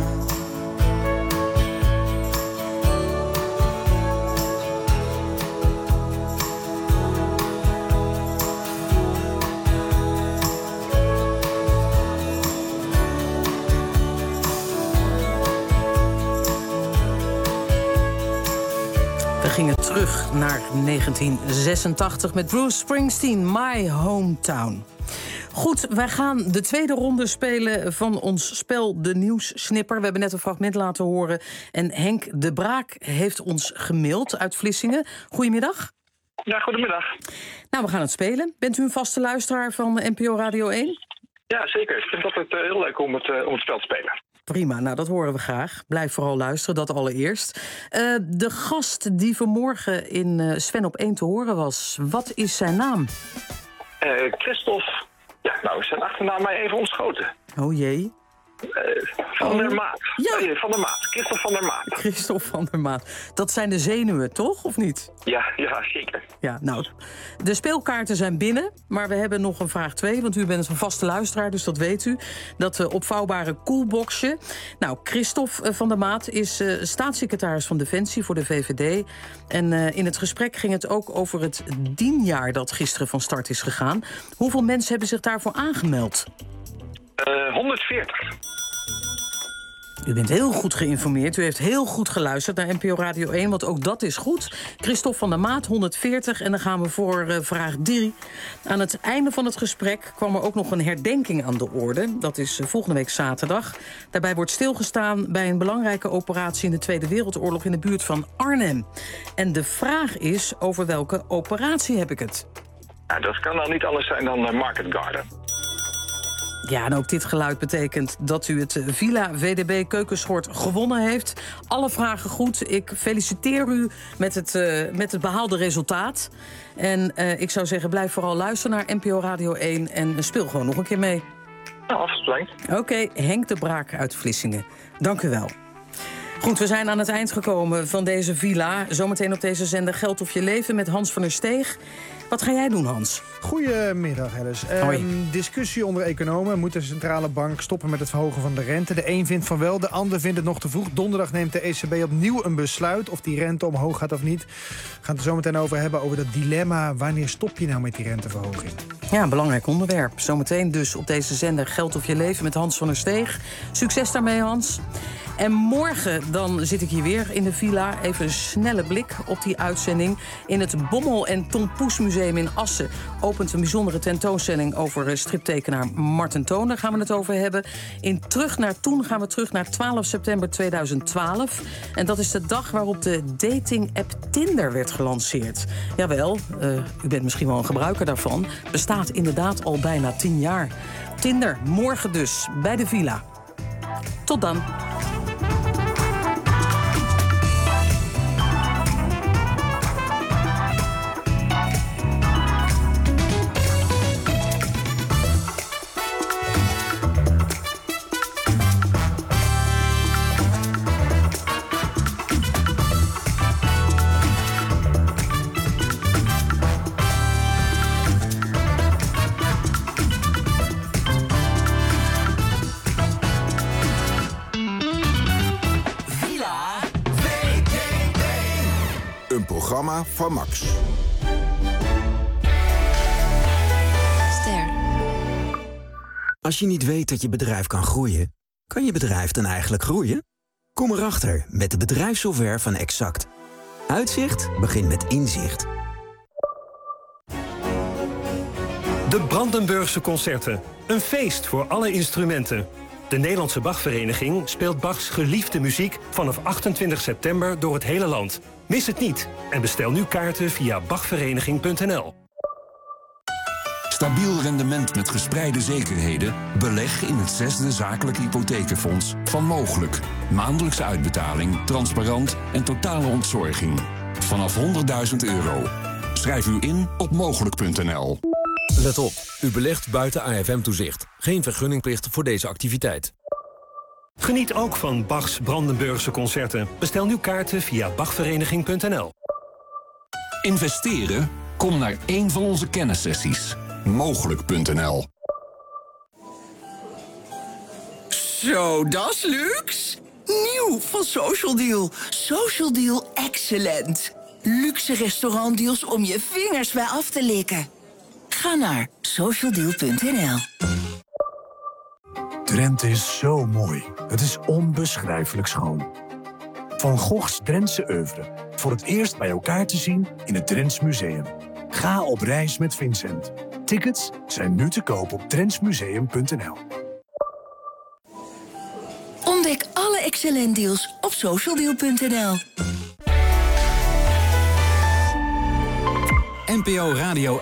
We gingen terug naar negentien zesentachtig met Bruce Springsteen, My Hometown. Goed, wij gaan de tweede ronde spelen van ons spel De Nieuwssnipper. We hebben net een fragment laten horen. En Henk de Braak heeft ons gemaild uit Vlissingen. Goedemiddag. Ja, goedemiddag. Nou, we gaan het spelen. Bent u een vaste luisteraar van N P O Radio één? Ja, zeker. Ik vind het altijd uh, heel leuk om het, uh, om het spel te spelen. Prima, nou dat horen we graag. Blijf vooral luisteren, dat allereerst. Uh, de gast die vanmorgen in uh, Sven op één te horen was, wat is zijn naam? Uh, Christophe, ja, nou is zijn achternaam mij even ontschoten. Oh jee. Uh, van oh. der Maat. Ja. Nee, van der Maat. Christophe van der Maat. Christophe van der Maat. Dat zijn de zenuwen, toch? Of niet? Ja, ja, zeker. Ja, nou, de speelkaarten zijn binnen, maar we hebben nog een vraag twee, want u bent een vaste luisteraar, dus dat weet u. Dat uh, opvouwbare koelboxje. Nou, Christophe uh, van der Maat is uh, staatssecretaris van Defensie voor de V V D. En uh, in het gesprek ging het ook over het dienjaar dat gisteren van start is gegaan. Hoeveel mensen hebben zich daarvoor aangemeld? Uh, honderdveertig. U bent heel goed geïnformeerd. U heeft heel goed geluisterd naar N P O Radio één, want ook dat is goed. Christophe van der Maat, honderdveertig. En dan gaan we voor uh, vraag drie. Aan het einde van het gesprek kwam er ook nog een herdenking aan de orde. Dat is uh, volgende week zaterdag. Daarbij wordt stilgestaan bij een belangrijke operatie in de Tweede Wereldoorlog in de buurt van Arnhem. En de vraag is, over welke operatie heb ik het? Ja, dat kan dan niet anders zijn dan uh, Market Garden. Ja, en ook dit geluid betekent dat u het Villa V D B Keukenschort gewonnen heeft. Alle vragen goed. Ik feliciteer u met het, uh, met het behaalde resultaat. En uh, ik zou zeggen, blijf vooral luisteren naar N P O Radio één en speel gewoon nog een keer mee. Nou, afgesproken. Oké, okay, Henk de Braak uit Vlissingen. Dank u wel. Goed, we zijn aan het eind gekomen van deze villa. Zometeen op deze zender Geld of je leven met Hans van der Steeg. Wat ga jij doen, Hans? Goedemiddag, Alice. Um, discussie onder economen. Moet de centrale bank stoppen met het verhogen van de rente? De een vindt van wel, de ander vindt het nog te vroeg. Donderdag neemt de E C B opnieuw een besluit of die rente omhoog gaat of niet. We gaan het er zo meteen over hebben, over dat dilemma. Wanneer stop je nou met die renteverhoging? Ja, een belangrijk onderwerp. Zometeen dus op deze zender Geld of je leven met Hans van der Steeg. Succes daarmee, Hans. En morgen dan zit ik hier weer in de villa. Even een snelle blik op die uitzending. In het Bommel en Tom Poes Museum in Assen opent een bijzondere tentoonstelling over striptekenaar Marten Toon. Daar gaan we het over hebben. In Terug naar Toen gaan we terug naar twaalf september tweeduizend twaalf. En dat is de dag waarop de dating-app Tinder werd gelanceerd. Jawel, uh, u bent misschien wel een gebruiker daarvan. Bestaat inderdaad al bijna tien jaar. Tinder, morgen dus, bij de villa. Tot dan. Programma van Max. Ster. Als je niet weet dat je bedrijf kan groeien, kan je bedrijf dan eigenlijk groeien? Kom erachter met de bedrijfssoftware van Exact. Uitzicht begint met inzicht. De Brandenburgse Concerten. Een feest voor alle instrumenten. De Nederlandse Bachvereniging speelt Bachs geliefde muziek vanaf achtentwintig september door het hele land. Mis het niet en bestel nu kaarten via bachvereniging punt n l. Stabiel rendement met gespreide zekerheden? Beleg in het zesde zakelijk hypotheekfonds van Mogelijk. Maandelijkse uitbetaling, transparant en totale ontzorging. Vanaf honderdduizend euro. Schrijf u in op mogelijk punt n l. Let op, u belegt buiten A F M-toezicht. Geen vergunningplicht voor deze activiteit. Geniet ook van Bachs Brandenburgse Concerten. Bestel nu kaarten via bachvereniging punt n l. Investeren? Kom naar één van onze kennissessies. mogelijk punt n l. Zo, dat is luxe. Nieuw van Social Deal. Social Deal Excellent. Luxe restaurantdeals om je vingers bij af te likken. Ga naar social deal punt n l. Drenthe is zo mooi. Het is onbeschrijfelijk schoon. Van Goghs Drentse oeuvre. Voor het eerst bij elkaar te zien in het Drents Museum. Ga op reis met Vincent. Tickets zijn nu te koop op drentsmuseum punt n l. Ontdek alle excellent deals op social deal punt n l. N P O Radio